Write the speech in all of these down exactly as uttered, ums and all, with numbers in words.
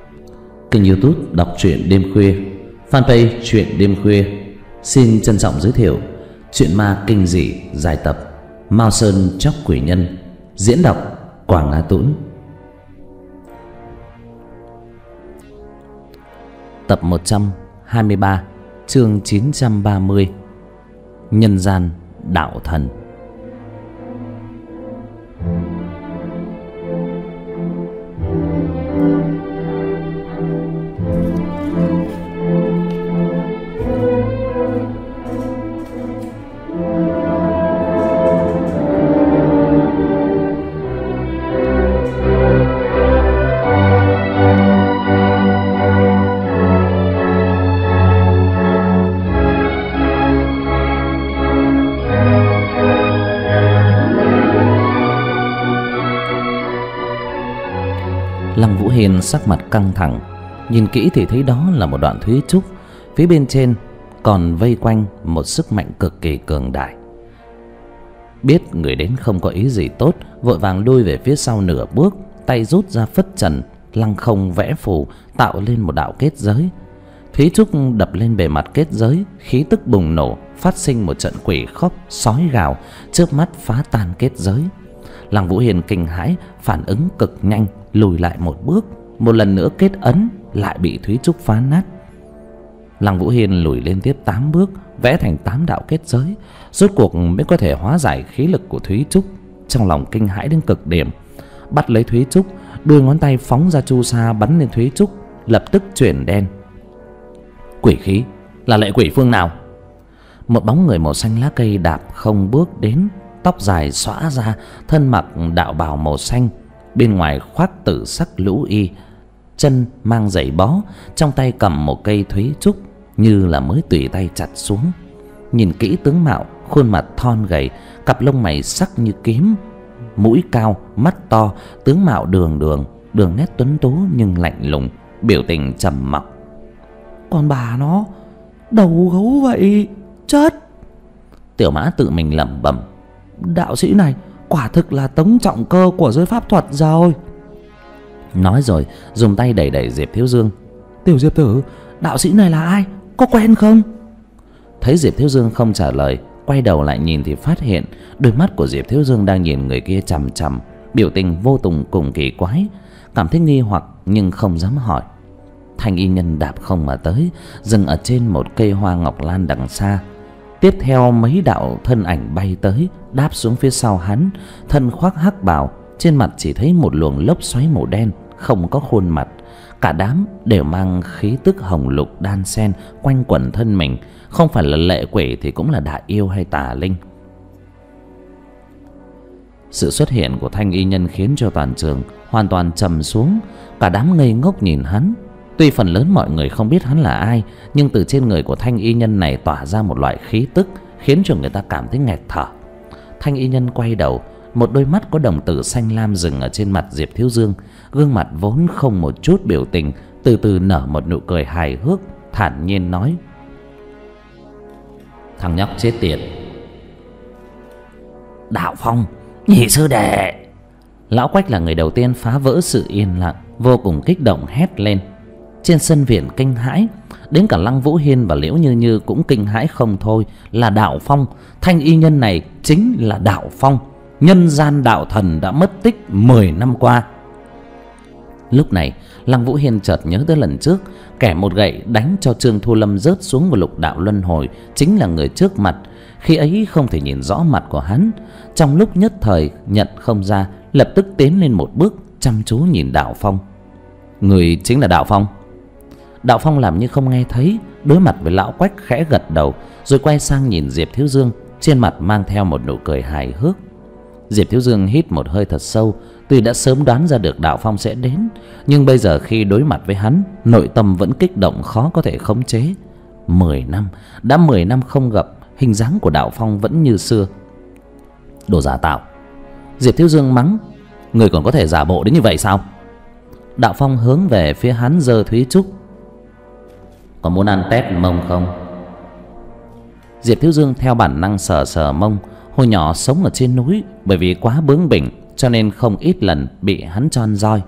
Kênh YouTube đọc truyện đêm khuya, fanpage truyện đêm khuya xin trân trọng giới thiệu truyện ma kinh dị dài tập Mao Sơn Chóc Quỷ Nhân, diễn đọc Quảng Á Tũng. Tập một trăm hai mươi ba, chương chín trăm ba mươi. Nhân gian đạo thần. Lăng Vũ Hiên sắc mặt căng thẳng, nhìn kỹ thì thấy đó là một đoạn thúy trúc, phía bên trên còn vây quanh một sức mạnh cực kỳ cường đại. Biết người đến không có ý gì tốt, vội vàng lui về phía sau nửa bước, tay rút ra phất trần, lăng không vẽ phù, tạo lên một đạo kết giới. Thúy trúc đập lên bề mặt kết giới, khí tức bùng nổ, phát sinh một trận quỷ khóc sói gào, chớp mắt phá tan kết giới. Lăng Vũ Hiên kinh hãi, phản ứng cực nhanh, lùi lại một bước, một lần nữa kết ấn, lại bị thúy trúc phá nát. Lăng Vũ Hiên lùi lên tiếp tám bước, vẽ thành tám đạo kết giới, rốt cuộc mới có thể hóa giải khí lực của thúy trúc. Trong lòng kinh hãi đến cực điểm, bắt lấy thúy trúc, đuôi ngón tay phóng ra chu sa bắn lên thúy trúc, lập tức chuyển đen. Quỷ khí là lệ quỷ phương nào? Một bóng người màu xanh lá cây đạp không bước đến, tóc dài xõa ra, thân mặc đạo bào màu xanh, bên ngoài khoác tử sắc lũ y, chân mang giày bó, trong tay cầm một cây thúy trúc như là mới tùy tay chặt xuống. Nhìn kỹ tướng mạo, khuôn mặt thon gầy, cặp lông mày sắc như kiếm, mũi cao, mắt to, tướng mạo đường đường, đường nét tuấn tú nhưng lạnh lùng, biểu tình trầm mặc. Còn bà nó đầu gấu vậy, chết! Tiểu Mã tự mình lẩm bẩm. Đạo sĩ này quả thực là tống trọng cơ của giới pháp thuật rồi. Nói rồi dùng tay đẩy đẩy Diệp Thiếu Dương. Tiểu Diệp tử, đạo sĩ này là ai, có quen không? Thấy Diệp Thiếu Dương không trả lời, quay đầu lại nhìn thì phát hiện đôi mắt của Diệp Thiếu Dương đang nhìn người kia chằm chằm, biểu tình vô cùng cùng kỳ quái. Cảm thấy nghi hoặc nhưng không dám hỏi. Thanh y nhân đạp không mà tới, dừng ở trên một cây hoa ngọc lan đằng xa. Tiếp theo mấy đạo thân ảnh bay tới, đáp xuống phía sau hắn, thân khoác hắc bào, trên mặt chỉ thấy một luồng lốc xoáy màu đen, không có khuôn mặt. Cả đám đều mang khí tức hồng lục đan xen quanh quẩn thân mình, không phải là lệ quỷ thì cũng là đại yêu hay tà linh. Sự xuất hiện của thanh y nhân khiến cho toàn trường hoàn toàn trầm xuống, cả đám ngây ngốc nhìn hắn. Tuy phần lớn mọi người không biết hắn là ai, nhưng từ trên người của thanh y nhân này tỏa ra một loại khí tức khiến cho người ta cảm thấy nghẹt thở. Thanh y nhân quay đầu, một đôi mắt có đồng tử xanh lam dừng ở trên mặt Diệp Thiếu Dương, gương mặt vốn không một chút biểu tình, từ từ nở một nụ cười hài hước, thản nhiên nói: Thằng nhóc chết tiệt, Đạo Phong, nhị sư đệ! Lão Quách là người đầu tiên phá vỡ sự yên lặng, vô cùng kích động hét lên. Trên sân viện kinh hãi, đến cả Lăng Vũ Hiên và Liễu Như Như cũng kinh hãi không thôi. Là Đạo Phong, thanh y nhân này chính là Đạo Phong, nhân gian đạo thần đã mất tích mười năm qua. Lúc này Lăng Vũ Hiên chợt nhớ tới lần trước kẻ một gậy đánh cho Trương Thu Lâm rớt xuống vào lục đạo luân hồi chính là người trước mặt. Khi ấy không thể nhìn rõ mặt của hắn, trong lúc nhất thời nhận không ra, lập tức tiến lên một bước, chăm chú nhìn Đạo Phong. Người chính là Đạo Phong? Đạo Phong làm như không nghe thấy, đối mặt với lão Quách khẽ gật đầu, rồi quay sang nhìn Diệp Thiếu Dương, trên mặt mang theo một nụ cười hài hước. Diệp Thiếu Dương hít một hơi thật sâu, tuy đã sớm đoán ra được Đạo Phong sẽ đến, nhưng bây giờ khi đối mặt với hắn, nội tâm vẫn kích động khó có thể khống chế. Mười năm, đã mười năm không gặp, hình dáng của Đạo Phong vẫn như xưa. Đồ giả tạo! Diệp Thiếu Dương mắng. Người còn có thể giả bộ đến như vậy sao? Đạo Phong hướng về phía hắn giơ thúy trúc. Có muốn ăn tép mông không? Diệp Thiếu Dương theo bản năng sờ sờ mông. Hồi nhỏ sống ở trên núi, bởi vì quá bướng bỉnh cho nên không ít lần bị hắn tròn roi.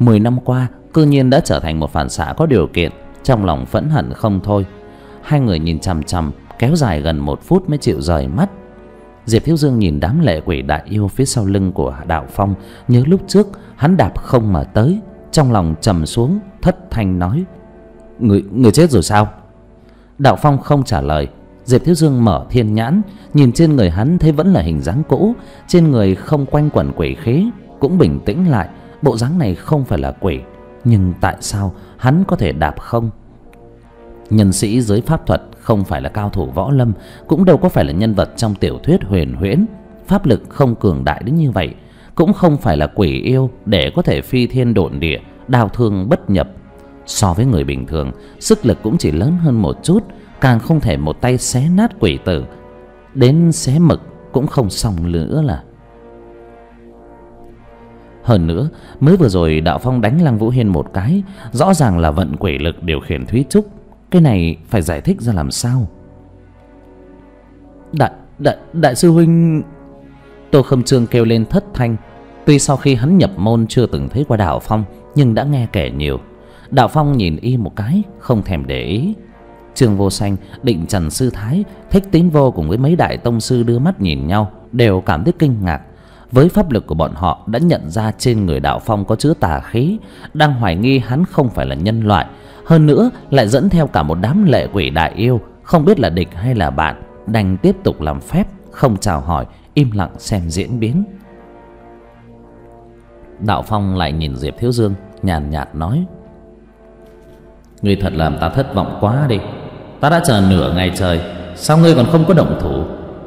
Mười năm qua cư nhiên đã trở thành một phản xạ có điều kiện. Trong lòng phẫn hận không thôi. Hai người nhìn chằm chằm kéo dài gần một phút mới chịu rời mắt. Diệp Thiếu Dương nhìn đám lệ quỷ đại yêu phía sau lưng của Đạo Phong, nhớ lúc trước hắn đạp không mà tới, trong lòng trầm xuống, thất thanh nói: Người, người chết rồi sao? Đạo Phong không trả lời. Diệp Thiếu Dương mở thiên nhãn, nhìn trên người hắn thấy vẫn là hình dáng cũ, trên người không quanh quẩn quỷ khí, cũng bình tĩnh lại. Bộ dáng này không phải là quỷ, nhưng tại sao hắn có thể đạp không? Nhân sĩ giới pháp thuật, không phải là cao thủ võ lâm, cũng đâu có phải là nhân vật trong tiểu thuyết huyền huyễn, pháp lực không cường đại đến như vậy, cũng không phải là quỷ yêu để có thể phi thiên độn địa, đao thương bất nhập. So với người bình thường, sức lực cũng chỉ lớn hơn một chút, càng không thể một tay xé nát quỷ tử, đến xé mực cũng không xong nữa là. Hơn nữa, mới vừa rồi Đạo Phong đánh Lăng Vũ Hiên một cái, rõ ràng là vận quỷ lực điều khiển Thúy Trúc. Cái này phải giải thích ra làm sao? Đại, đại, đại sư huynh... Tô Khâm Trương kêu lên thất thanh. Tuy sau khi hắn nhập môn chưa từng thấy qua Đạo Phong, nhưng đã nghe kể nhiều. Đạo Phong nhìn y một cái, không thèm để ý. Trương Vô Sanh, Định Trần Sư Thái, Thích Tín Vô cùng với mấy đại tông sư đưa mắt nhìn nhau, đều cảm thấy kinh ngạc. Với pháp lực của bọn họ đã nhận ra trên người Đạo Phong có chứa tà khí, đang hoài nghi hắn không phải là nhân loại, hơn nữa lại dẫn theo cả một đám lệ quỷ đại yêu, không biết là địch hay là bạn, đành tiếp tục làm phép, không chào hỏi, im lặng xem diễn biến. Đạo Phong lại nhìn Diệp Thiếu Dương, nhàn nhạt nói: Ngươi thật làm ta thất vọng quá đi. Ta đã chờ nửa ngày trời, sao ngươi còn không có động thủ?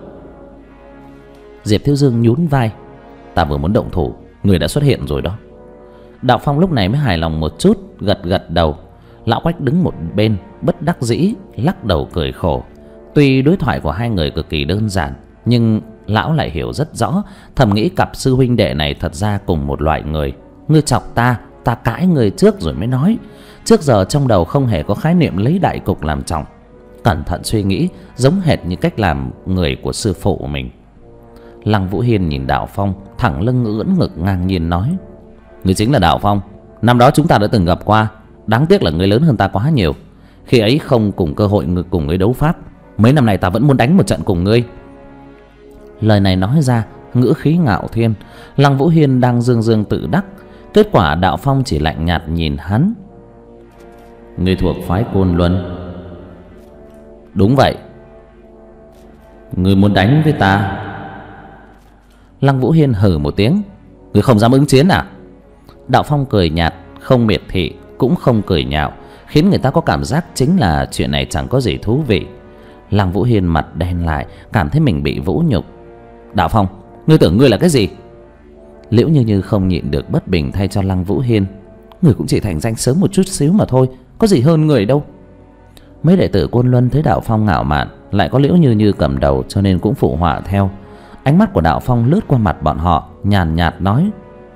Diệp Thiếu Dương nhún vai: Ta vừa muốn động thủ, người đã xuất hiện rồi đó. Đạo Phong lúc này mới hài lòng một chút, gật gật đầu. Lão Quách đứng một bên bất đắc dĩ, lắc đầu cười khổ. Tuy đối thoại của hai người cực kỳ đơn giản, nhưng lão lại hiểu rất rõ, thầm nghĩ cặp sư huynh đệ này thật ra cùng một loại người. Ngươi chọc ta, ta cãi người trước rồi mới nói. Trước giờ trong đầu không hề có khái niệm lấy đại cục làm trọng. Cẩn thận suy nghĩ, giống hệt như cách làm người của sư phụ của mình. Lăng Vũ Hiên nhìn Đạo Phong, thẳng lưng ưỡn ngực ngang nhiên nói: Ngươi chính là Đạo Phong, năm đó chúng ta đã từng gặp qua. Đáng tiếc là ngươi lớn hơn ta quá nhiều. Khi ấy không cùng cơ hội cùng ngươi đấu pháp, mấy năm nay ta vẫn muốn đánh một trận cùng ngươi. Lời này nói ra ngữ khí ngạo thiên. Lăng Vũ Hiên đang dương dương tự đắc, kết quả Đạo Phong chỉ lạnh nhạt nhìn hắn: Ngươi thuộc phái Côn Luân? Đúng vậy. Ngươi muốn đánh với ta? Lăng Vũ Hiên hừ một tiếng: Ngươi không dám ứng chiến à? Đạo Phong cười nhạt, không miệt thị cũng không cười nhạo, khiến người ta có cảm giác chính là chuyện này chẳng có gì thú vị. Lăng Vũ Hiên mặt đen lại, cảm thấy mình bị vũ nhục. Đạo Phong, ngươi tưởng ngươi là cái gì? Liễu Như Như không nhịn được bất bình thay cho Lăng Vũ Hiên: Người cũng chỉ thành danh sớm một chút xíu mà thôi, có gì hơn người đâu. Mấy đệ tử Côn Luân thấy Đạo Phong ngạo mạn, lại có Liễu Như Như cầm đầu, cho nên cũng phụ họa theo. Ánh mắt của Đạo Phong lướt qua mặt bọn họ, nhàn nhạt nói: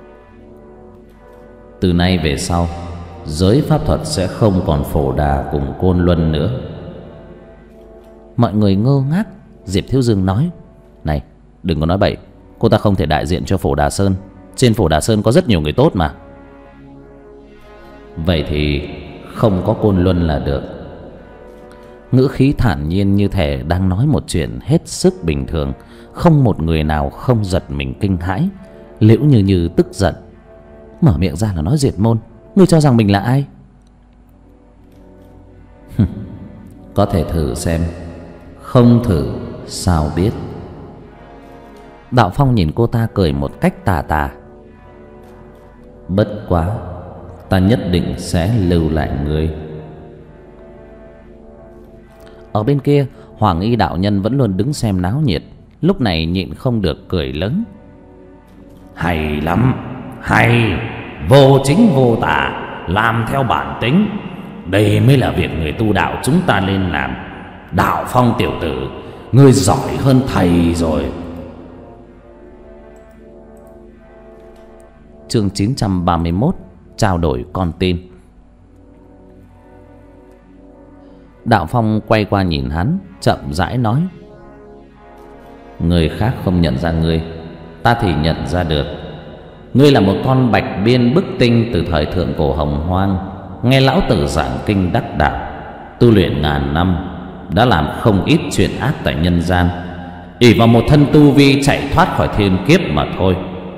Từ nay về sau, giới pháp thuật sẽ không còn Phổ Đà cùng Côn Luân nữa. Mọi người ngơ ngác. Diệp Thiếu Dương nói: Này, đừng có nói bậy, cô ta không thể đại diện cho Phổ Đà Sơn. Trên Phổ Đà Sơn có rất nhiều người tốt mà. Vậy thì không có Côn Luân là được. Ngữ khí thản nhiên như thể đang nói một chuyện hết sức bình thường, không một người nào không giật mình kinh hãi. Liễu Như Như tức giận, mở miệng ra là nói diệt môn. Ngươi cho rằng mình là ai? Có thể thử xem, không thử sao biết. Đạo Phong nhìn cô ta cười một cách tà tà: Bất quá, ta nhất định sẽ lưu lại ngươi. Ở bên kia, Hoàng Y đạo nhân vẫn luôn đứng xem náo nhiệt, lúc này nhịn không được cười lớn: Hay lắm, hay, vô chính vô tà, làm theo bản tính. Đây mới là việc người tu đạo chúng ta nên làm. Đạo Phong tiểu tử, ngươi giỏi hơn thầy rồi. Chương chín trăm ba mươi mốt: Trao đổi con tin. Đạo Phong quay qua nhìn hắn, chậm rãi nói: Người khác không nhận ra ngươi, ta thì nhận ra được. Ngươi là một con bạch biên bức tinh từ thời thượng cổ hồng hoang, nghe lão tử giảng kinh đắc đạo, tu luyện ngàn năm, đã làm không ít chuyện ác tại nhân gian, ỷ vào một thân tu vi chạy thoát khỏi thiên kiếp mà thôi.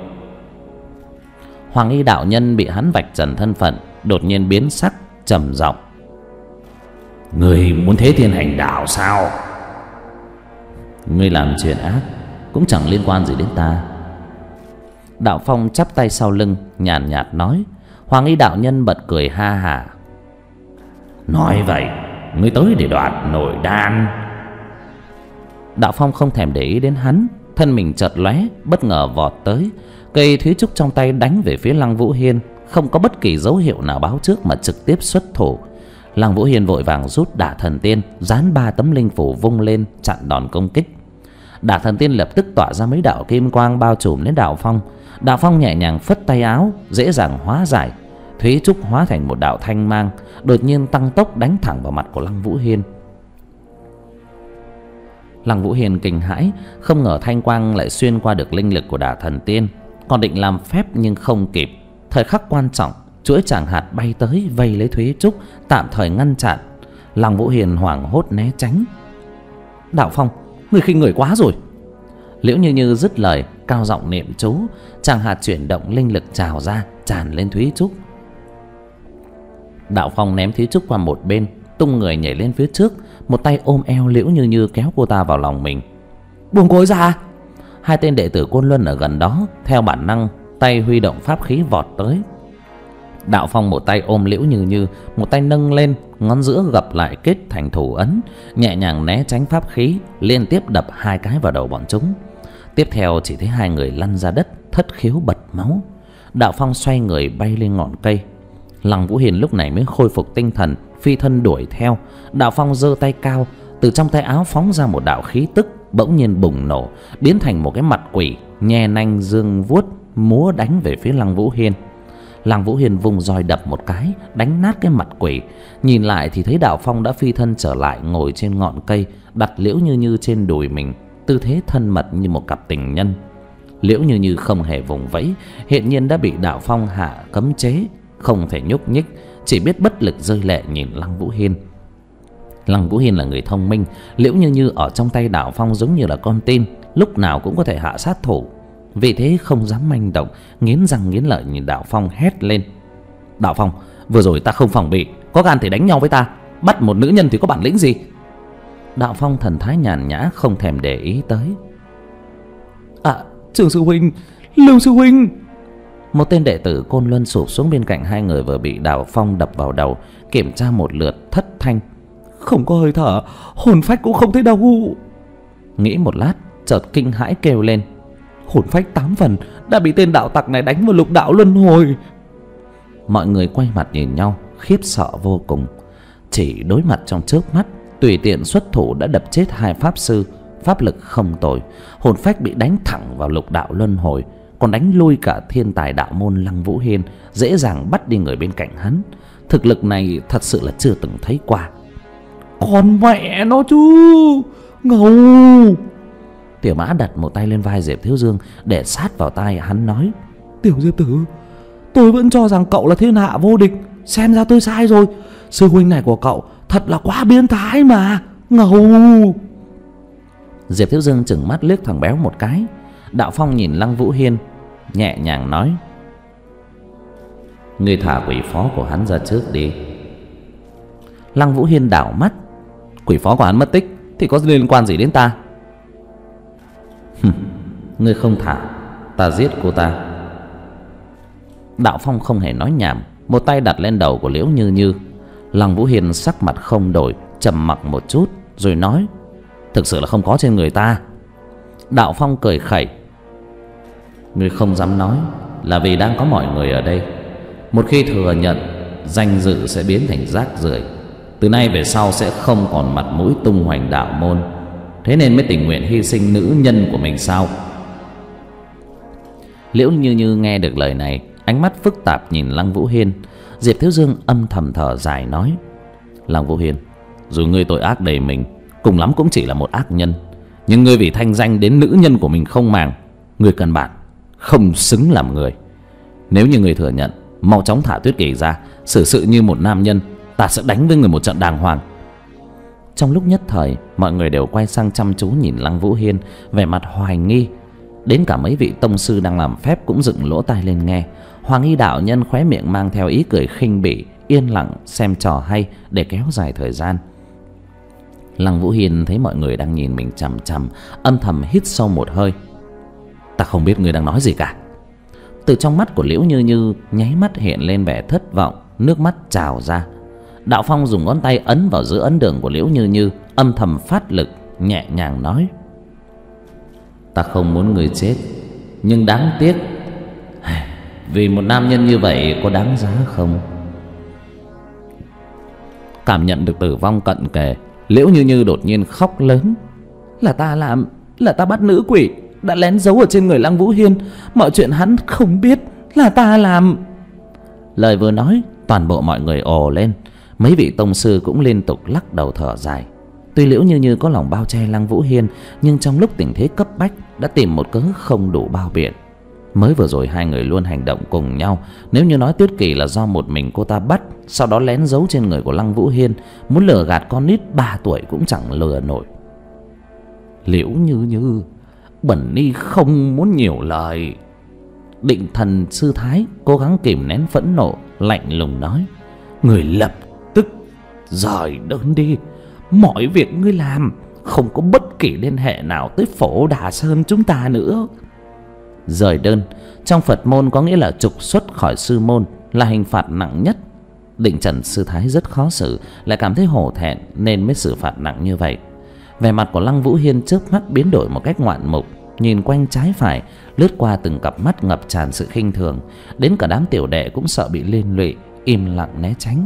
Hoàng Y đạo nhân bị hắn vạch trần thân phận, đột nhiên biến sắc, trầm giọng: Ngươi muốn thế thiên hành đạo sao? Ngươi làm chuyện ác cũng chẳng liên quan gì đến ta. Đạo Phong chắp tay sau lưng, nhàn nhạt, nhạt nói. Hoàng Y đạo nhân bật cười ha hả: Nói vậy ngươi tới để đoạt nội đan? Đạo Phong không thèm để ý đến hắn, thân mình chợt lóe, bất ngờ vọt tới, cây thúy trúc trong tay đánh về phía Lăng Vũ Hiên, không có bất kỳ dấu hiệu nào báo trước mà trực tiếp xuất thủ. Lăng Vũ Hiên vội vàng rút Đả Thần Tiên, dán ba tấm linh phủ vung lên chặn đòn công kích. Đả Thần Tiên lập tức tỏa ra mấy đạo kim quang bao trùm đến Đạo Phong. Đạo Phong nhẹ nhàng phất tay áo, dễ dàng hóa giải. Thúy trúc hóa thành một đạo thanh mang, đột nhiên tăng tốc đánh thẳng vào mặt của Lăng Vũ Hiên. Lăng Vũ Hiên kinh hãi, không ngờ thanh quang lại xuyên qua được linh lực của Đả Thần Tiên, còn định làm phép nhưng không kịp. Thời khắc quan trọng, chuỗi tràng hạt bay tới vây lấy Thúy trúc, tạm thời ngăn chặn. Lăng Vũ Hiên hoảng hốt né tránh. Đạo Phong, người khinh người quá rồi. Liễu Như Như dứt lời, cao giọng niệm chú, tràng hạt chuyển động linh lực trào ra, tràn lên Thúy trúc. Đạo Phong ném Thúy trúc qua một bên, tung người nhảy lên phía trước, một tay ôm eo Liễu Như Như kéo cô ta vào lòng mình. Buông cô ấy ra! Hai tên đệ tử Côn Luân ở gần đó theo bản năng tay huy động pháp khí vọt tới. Đạo Phong một tay ôm Liễu Như Như, một tay nâng lên, ngón giữa gập lại kết thành thủ ấn, nhẹ nhàng né tránh pháp khí, liên tiếp đập hai cái vào đầu bọn chúng. Tiếp theo chỉ thấy hai người lăn ra đất, thất khiếu bật máu. Đạo Phong xoay người bay lên ngọn cây. Lăng Vũ Hiền lúc này mới khôi phục tinh thần, phi thân đuổi theo. Đạo Phong giơ tay cao, từ trong tay áo phóng ra một đạo khí tức, bỗng nhiên bùng nổ, biến thành một cái mặt quỷ, nhe nanh dương vuốt múa đánh về phía Lăng Vũ Hiên. Lăng Vũ Hiên vùng roi đập một cái, đánh nát cái mặt quỷ. Nhìn lại thì thấy Đạo Phong đã phi thân trở lại, ngồi trên ngọn cây, đặt Liễu Như Như trên đùi mình, tư thế thân mật như một cặp tình nhân. Liễu Như Như không hề vùng vẫy, hiện nhiên đã bị Đạo Phong hạ cấm chế, không thể nhúc nhích, chỉ biết bất lực rơi lệ nhìn Lăng Vũ Hiên. Lăng Vũ Hiên là người thông minh, Liễu Như Như ở trong tay Đạo Phong giống như là con tin, lúc nào cũng có thể hạ sát thủ. Vì thế không dám manh động, nghiến răng nghiến lợi nhìn Đạo Phong hét lên: Đạo Phong, vừa rồi ta không phòng bị, có gan thì đánh nhau với ta, bắt một nữ nhân thì có bản lĩnh gì? Đạo Phong thần thái nhàn nhã, không thèm để ý tới. À, Trường sư huynh, Lưu sư huynh! Một tên đệ tử Côn Luân sụp xuống bên cạnh hai người vừa bị Đạo Phong đập vào đầu, kiểm tra một lượt thất thanh: Không có hơi thở, hồn phách cũng không thấy đâu. Nghĩ một lát, chợt kinh hãi kêu lên: Hồn phách tám phần đã bị tên đạo tặc này đánh vào lục đạo luân hồi. Mọi người quay mặt nhìn nhau, khiếp sợ vô cùng. Chỉ đối mặt trong chớp mắt, tùy tiện xuất thủ đã đập chết hai pháp sư, pháp lực không tồi. Hồn phách bị đánh thẳng vào lục đạo luân hồi, còn đánh lui cả thiên tài đạo môn Lăng Vũ Hiên, dễ dàng bắt đi người bên cạnh hắn. Thực lực này thật sự là chưa từng thấy qua. Còn mẹ nó chứ, ngầu! Tiểu Mã đặt một tay lên vai Diệp Thiếu Dương để sát vào tai hắn nói: Tiểu Diệp tử, tôi vẫn cho rằng cậu là thiên hạ vô địch, xem ra tôi sai rồi. Sư huynh này của cậu thật là quá biến thái mà, ngầu! Diệp Thiếu Dương chừng mắt liếc thằng béo một cái. Đạo Phong nhìn Lăng Vũ Hiên, nhẹ nhàng nói: Ngươi thả quỷ phó của hắn ra trước đi. Lăng Vũ Hiên đảo mắt: Quỷ phó của hắn mất tích thì có liên quan gì đến ta? Ngươi không thả, ta giết cô ta. Đạo Phong không hề nói nhảm, một tay đặt lên đầu của Liễu Như Như. Lăng Vũ Hiên sắc mặt không đổi, trầm mặc một chút rồi nói: Thực sự là không có trên người ta. Đạo Phong cười khẩy: Ngươi không dám nói là vì đang có mọi người ở đây. Một khi thừa nhận, danh dự sẽ biến thành rác rưởi. Từ nay về sau sẽ không còn mặt mũi tung hoành đạo môn, thế nên mới tình nguyện hy sinh nữ nhân của mình sao? Liễu Như Như nghe được lời này, ánh mắt phức tạp nhìn Lăng Vũ Hiên. Diệp Thiếu Dương âm thầm thở dài nói: Lăng Vũ Hiên, dù ngươi tội ác đầy mình, cùng lắm cũng chỉ là một ác nhân, nhưng ngươi vì thanh danh đến nữ nhân của mình không màng. Ngươi căn bản không xứng làm người. Nếu như người thừa nhận, mau chóng thả Tuyết Kỳ ra, xử sự như một nam nhân. Ta sẽ đánh với người một trận đàng hoàng. Trong lúc nhất thời, mọi người đều quay sang chăm chú nhìn Lăng Vũ Hiên, vẻ mặt hoài nghi. Đến cả mấy vị tông sư đang làm phép cũng dựng lỗ tai lên nghe. Hoàng Y đạo nhân khóe miệng mang theo ý cười khinh bỉ, yên lặng xem trò hay để kéo dài thời gian. Lăng Vũ Hiên thấy mọi người đang nhìn mình chằm chằm, âm thầm hít sâu một hơi. Ta không biết người đang nói gì cả. Từ trong mắt của Liễu Như Như nháy mắt hiện lên vẻ thất vọng, nước mắt trào ra. Đạo Phong dùng ngón tay ấn vào giữa ấn đường của Liễu Như Như, âm thầm phát lực, nhẹ nhàng nói: Ta không muốn người chết, nhưng đáng tiếc. Vì một nam nhân như vậy có đáng giá không? Cảm nhận được tử vong cận kề, Liễu Như Như đột nhiên khóc lớn. Là ta làm, là ta bắt nữ quỷ đã lén giấu ở trên người Lăng Vũ Hiên. Mọi chuyện hắn không biết, là ta làm. Lời vừa nói, toàn bộ mọi người ồ lên. Mấy vị tông sư cũng liên tục lắc đầu thở dài. Tuy Liễu Như Như có lòng bao che Lăng Vũ Hiên, nhưng trong lúc tình thế cấp bách đã tìm một cớ không đủ bao biện. Mới vừa rồi hai người luôn hành động cùng nhau. Nếu như nói Tuyết Kỳ là do một mình cô ta bắt, sau đó lén giấu trên người của Lăng Vũ Hiên, muốn lừa gạt con nít ba tuổi cũng chẳng lừa nổi. Liễu Như Như, bẩn ni không muốn nhiều lời. Định Thần sư thái cố gắng kìm nén phẫn nộ, lạnh lùng nói: Người lập tức rời đơn đi. Mọi việc ngươi làm không có bất kỳ liên hệ nào tới Phổ Đà Sơn chúng ta nữa. Rời đơn trong Phật môn có nghĩa là trục xuất khỏi sư môn, là hình phạt nặng nhất. Định Trần sư thái rất khó xử, lại cảm thấy hổ thẹn nên mới xử phạt nặng như vậy. Vẻ mặt của Lăng Vũ Hiên chớp mắt biến đổi một cách ngoạn mục, nhìn quanh trái phải, lướt qua từng cặp mắt ngập tràn sự khinh thường. Đến cả đám tiểu đệ cũng sợ bị liên lụy, im lặng né tránh.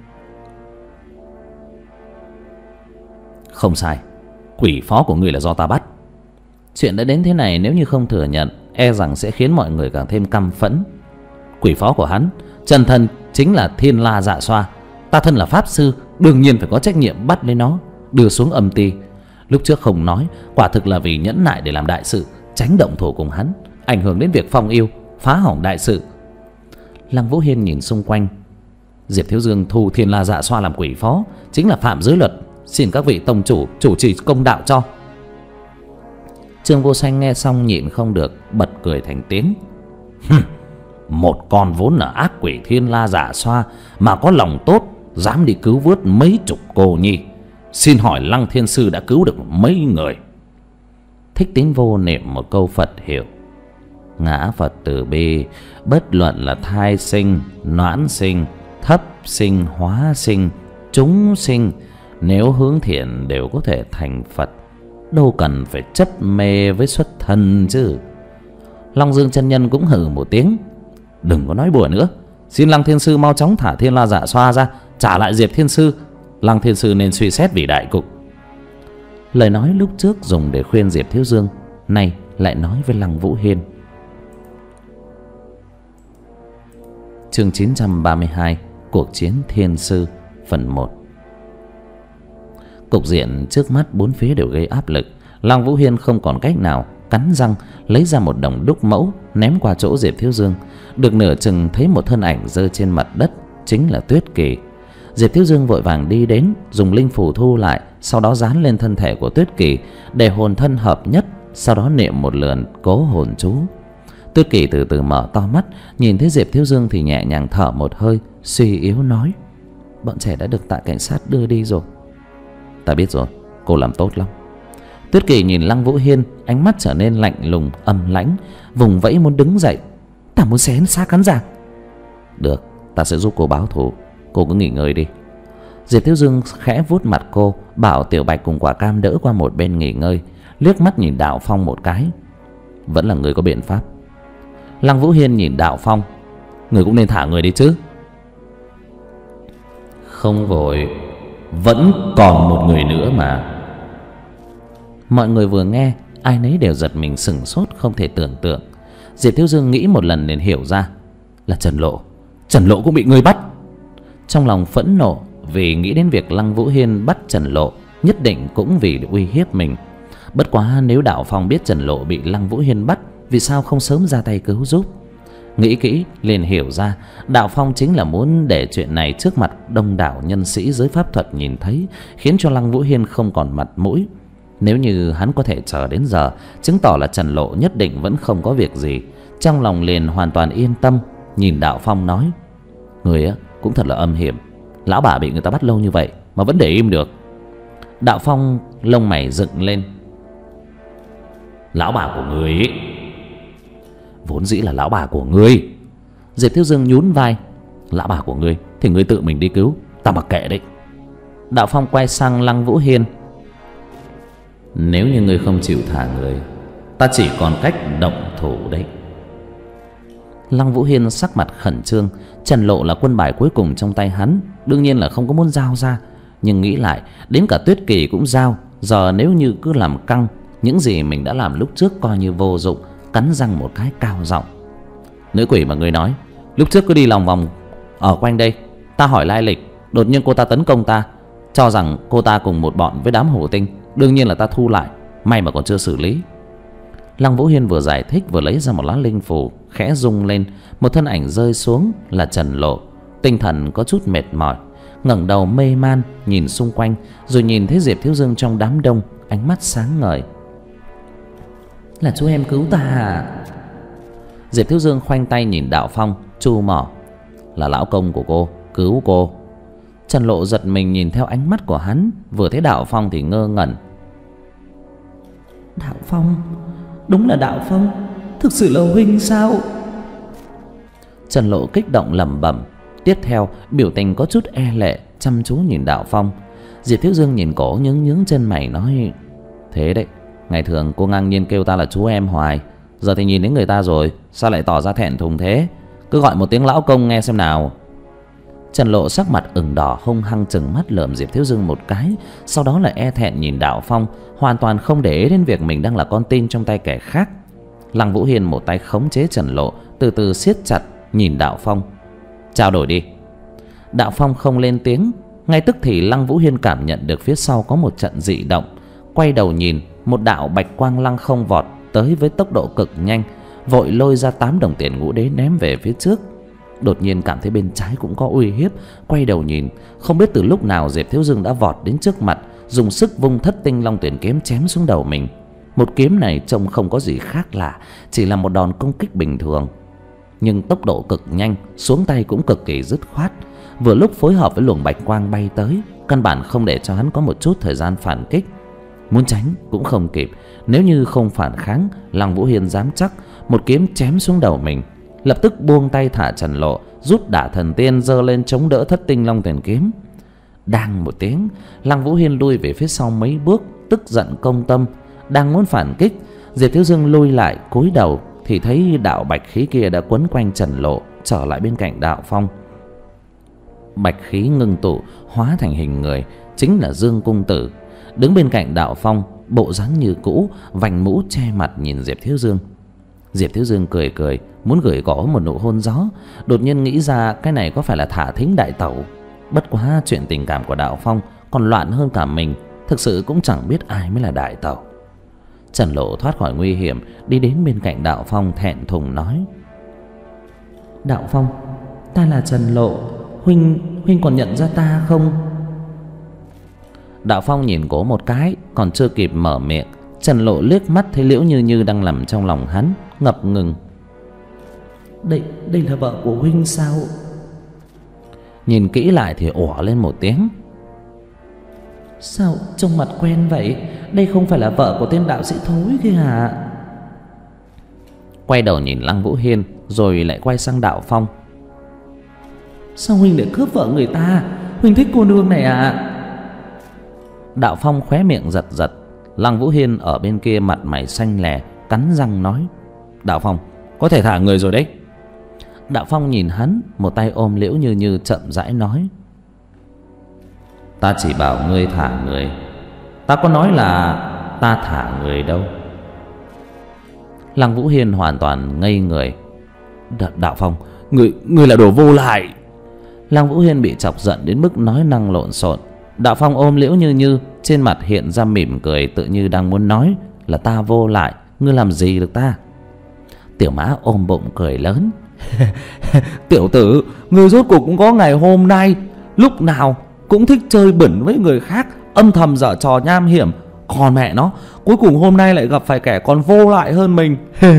Không sai, quỷ phó của ngươi là do ta bắt. Chuyện đã đến thế này, nếu như không thừa nhận, e rằng sẽ khiến mọi người càng thêm căm phẫn. Quỷ phó của hắn, chân thân chính là Thiên La Dạ Xoa. Ta thân là pháp sư, đương nhiên phải có trách nhiệm bắt lấy nó, đưa xuống âm ti. Lúc trước không nói, quả thực là vì nhẫn nại để làm đại sự, tránh động thủ cùng hắn, ảnh hưởng đến việc phong yêu, phá hỏng đại sự. Lăng Vũ Hiên nhìn xung quanh. Diệp Thiếu Dương thu Thiên La Dạ Xoa làm quỷ phó chính là phạm giới luật, xin các vị tông chủ chủ trì công đạo cho. Trương Vô Sanh nghe xong nhịn không được, bật cười thành tiếng. Một con vốn là ác quỷ Thiên La Dạ Xoa mà có lòng tốt, dám đi cứu vớt mấy chục cô nhi. Xin hỏi Lăng Thiên Sư đã cứu được mấy người? Thích Tín Vô niệm một câu Phật hiệu: Ngã Phật từ bi, bất luận là thai sinh, noãn sinh, thấp sinh, hóa sinh, chúng sinh, nếu hướng thiện đều có thể thành Phật, đâu cần phải chấp mê với xuất thân chứ. Long Dương chân nhân cũng hừ một tiếng: Đừng có nói bừa nữa, xin Lăng Thiên Sư mau chóng thả Thiên La Dạ Xoa ra, trả lại Diệp Thiên Sư. Lăng Thiên Sư nên suy xét vì đại cục. Lời nói lúc trước dùng để khuyên Diệp Thiếu Dương, nay lại nói với Lăng Vũ Hiên. Chương chín trăm ba mươi hai, Cuộc chiến Thiên Sư, phần một. Cục diện trước mắt bốn phía đều gây áp lực. Lăng Vũ Hiên không còn cách nào, cắn răng lấy ra một đồng đúc mẫu ném qua chỗ Diệp Thiếu Dương. Được nửa chừng thấy một thân ảnh rơi trên mặt đất, chính là Tuyết Kỳ. Diệp Thiếu Dương vội vàng đi đến, dùng linh phù thu lại, sau đó dán lên thân thể của Tuyết Kỳ để hồn thân hợp nhất, sau đó niệm một lượt cố hồn chú. Tuyết Kỳ từ từ mở to mắt, nhìn thấy Diệp Thiếu Dương thì nhẹ nhàng thở một hơi, suy yếu nói: Bọn trẻ đã được tạ cảnh sát đưa đi rồi. Ta biết rồi, cô làm tốt lắm. Tuyết Kỳ nhìn Lăng Vũ Hiên, ánh mắt trở nên lạnh lùng âm lãnh, vùng vẫy muốn đứng dậy. Ta muốn xé xác hắn ra. Được, ta sẽ giúp cô báo thù, cô cứ nghỉ ngơi đi. Diệp Thiếu Dương khẽ vuốt mặt cô, bảo Tiểu Bạch cùng Quả Cam đỡ qua một bên nghỉ ngơi, liếc mắt nhìn Đạo Phong một cái: Vẫn là người có biện pháp. Lăng Vũ Hiên nhìn Đạo Phong: Người cũng nên thả người đi chứ. Không vội, vẫn còn một người nữa mà. Mọi người vừa nghe, ai nấy đều giật mình sửng sốt, không thể tưởng tượng. Diệp Thiếu Dương nghĩ một lần liền hiểu ra, là Trần Lộ. Trần Lộ cũng bị người bắt. Trong lòng phẫn nộ vì nghĩ đến việc Lăng Vũ Hiên bắt Trần Lộ, nhất định cũng vì uy hiếp mình. Bất quá nếu Đạo Phong biết Trần Lộ bị Lăng Vũ Hiên bắt, vì sao không sớm ra tay cứu giúp? Nghĩ kỹ liền hiểu ra Đạo Phong chính là muốn để chuyện này trước mặt đông đảo nhân sĩ giới pháp thuật nhìn thấy, khiến cho Lăng Vũ Hiên không còn mặt mũi. Nếu như hắn có thể chờ đến giờ, chứng tỏ là Trần Lộ nhất định vẫn không có việc gì. Trong lòng liền hoàn toàn yên tâm, nhìn Đạo Phong nói: người á cũng thật là âm hiểm, lão bà bị người ta bắt lâu như vậy mà vẫn để im được. Đạo Phong lông mày dựng lên: lão bà của người ấy vốn dĩ là lão bà của ngươi. Diệp Thiếu Dương nhún vai: lão bà của ngươi thì ngươi tự mình đi cứu, ta mặc kệ đấy. Đạo Phong quay sang Lăng Vũ Hiên: nếu như ngươi không chịu thả người, ta chỉ còn cách động thủ đấy. Lăng Vũ Hiên sắc mặt khẩn trương. Trần Lộ là quân bài cuối cùng trong tay hắn, đương nhiên là không có muốn giao ra. Nhưng nghĩ lại, đến cả Tuyết Kỳ cũng giao. Giờ nếu như cứ làm căng, những gì mình đã làm lúc trước coi như vô dụng. Cắn răng một cái cao giọng: nữ quỷ mà ngươi nói, lúc trước cứ đi lòng vòng ở quanh đây, ta hỏi lai lịch, đột nhiên cô ta tấn công ta, cho rằng cô ta cùng một bọn với đám hổ tinh. Đương nhiên là ta thu lại, may mà còn chưa xử lý. Lăng Vũ Hiên vừa giải thích vừa lấy ra một lá linh phù, khẽ rung lên, một thân ảnh rơi xuống là Trần Lộ. Tinh thần có chút mệt mỏi, ngẩng đầu mê man nhìn xung quanh, rồi nhìn thấy Diệp Thiếu Dương trong đám đông, ánh mắt sáng ngời: là chú em cứu ta à? Diệp Thiếu Dương khoanh tay nhìn Đạo Phong, chu mỏ: là lão công của cô cứu cô. Trần Lộ giật mình nhìn theo ánh mắt của hắn, vừa thấy Đạo Phong thì ngơ ngẩn: Đạo Phong, đúng là Đạo Phong, thực sự là huynh sao? Trần Lộ kích động lẩm bẩm, tiếp theo biểu tình có chút e lệ, chăm chú nhìn Đạo Phong. Diệp Thiếu Dương nhìn cổ nhướng nhướng chân mày nói: thế đấy, ngày thường cô ngang nhiên kêu ta là chú em hoài, giờ thì nhìn đến người ta rồi, sao lại tỏ ra thẹn thùng thế? Cứ gọi một tiếng lão công nghe xem nào. Trần Lộ sắc mặt ửng đỏ, hung hăng chừng mắt lườm Diệp Thiếu Dương một cái, sau đó lại e thẹn nhìn Đạo Phong, hoàn toàn không để ý đến việc mình đang là con tin trong tay kẻ khác. Lăng Vũ Hiên một tay khống chế Trần Lộ, từ từ siết chặt nhìn Đạo Phong: trao đổi đi. Đạo Phong không lên tiếng. Ngay tức thì Lăng Vũ Hiên cảm nhận được phía sau có một trận dị động, quay đầu nhìn, một đạo bạch quang lăng không vọt tới với tốc độ cực nhanh, vội lôi ra tám đồng tiền ngũ đế ném về phía trước. Đột nhiên cảm thấy bên trái cũng có uy hiếp, quay đầu nhìn, không biết từ lúc nào Diệp Thiếu Dương đã vọt đến trước mặt, dùng sức vung thất tinh long tuyển kiếm chém xuống đầu mình. Một kiếm này trông không có gì khác lạ, chỉ là một đòn công kích bình thường, nhưng tốc độ cực nhanh, xuống tay cũng cực kỳ dứt khoát, vừa lúc phối hợp với luồng bạch quang bay tới, căn bản không để cho hắn có một chút thời gian phản kích. Muốn tránh cũng không kịp, nếu như không phản kháng, Lăng Vũ Hiên dám chắc một kiếm chém xuống đầu mình. Lập tức buông tay thả Trần Lộ, rút Đả Thần Tiên giơ lên chống đỡ thất tinh long tuyển kiếm. Đang một tiếng, Lăng Vũ Hiên lui về phía sau mấy bước, tức giận công tâm, đang muốn phản kích. Diệp Thiếu Dương lui lại, cúi đầu thì thấy đạo bạch khí kia đã quấn quanh Trần Lộ, trở lại bên cạnh Đạo Phong. Bạch khí ngưng tụ hóa thành hình người, chính là Dương Cung Tử, đứng bên cạnh Đạo Phong, bộ dáng như cũ, vành mũ che mặt nhìn Diệp Thiếu Dương. Diệp Thiếu Dương cười cười, muốn gửi gõ một nụ hôn gió, đột nhiên nghĩ ra cái này có phải là thả thính đại tẩu. Bất quá chuyện tình cảm của Đạo Phong còn loạn hơn cả mình, thực sự cũng chẳng biết ai mới là đại tẩu. Trần Lộ thoát khỏi nguy hiểm, đi đến bên cạnh Đạo Phong thẹn thùng nói: Đạo Phong, ta là Trần Lộ, huynh huynh còn nhận ra ta không? Đạo Phong nhìn cổ một cái, còn chưa kịp mở miệng, Trần Lộ liếc mắt thấy Liễu Như Như đang nằm trong lòng hắn, ngập ngừng: Đây, đây là vợ của huynh sao? Nhìn kỹ lại thì ủa lên một tiếng: Sao trông mặt quen vậy? Đây không phải là vợ của tên đạo sĩ thối kia hả? Quay đầu nhìn Lăng Vũ Hiên, rồi lại quay sang Đạo Phong: Sao huynh lại cướp vợ người ta? Huynh thích cô nương này à? Đạo Phong khóe miệng giật giật. Lăng Vũ Hiên ở bên kia mặt mày xanh lè, cắn răng nói: Đạo Phong, có thể thả người rồi đấy. Đạo Phong nhìn hắn, một tay ôm Liễu Như Như chậm rãi nói: Ta chỉ bảo ngươi thả người, ta có nói là ta thả người đâu. Lăng Vũ Hiên hoàn toàn ngây người. Đạo Phong, ngươi ngươi là đồ vô lại. Lăng Vũ Hiên bị chọc giận đến mức nói năng lộn xộn. Đạo Phong ôm Liễu Như Như, trên mặt hiện ra mỉm cười, tự như đang muốn nói là ta vô lại, ngươi làm gì được ta. Tiểu Mã ôm bụng cười lớn, Tiểu tử, người rốt cuộc cũng có ngày hôm nay. Lúc nào cũng thích chơi bẩn với người khác, âm thầm dở trò nham hiểm. Còn mẹ nó, cuối cùng hôm nay lại gặp phải kẻ còn vô lại hơn mình.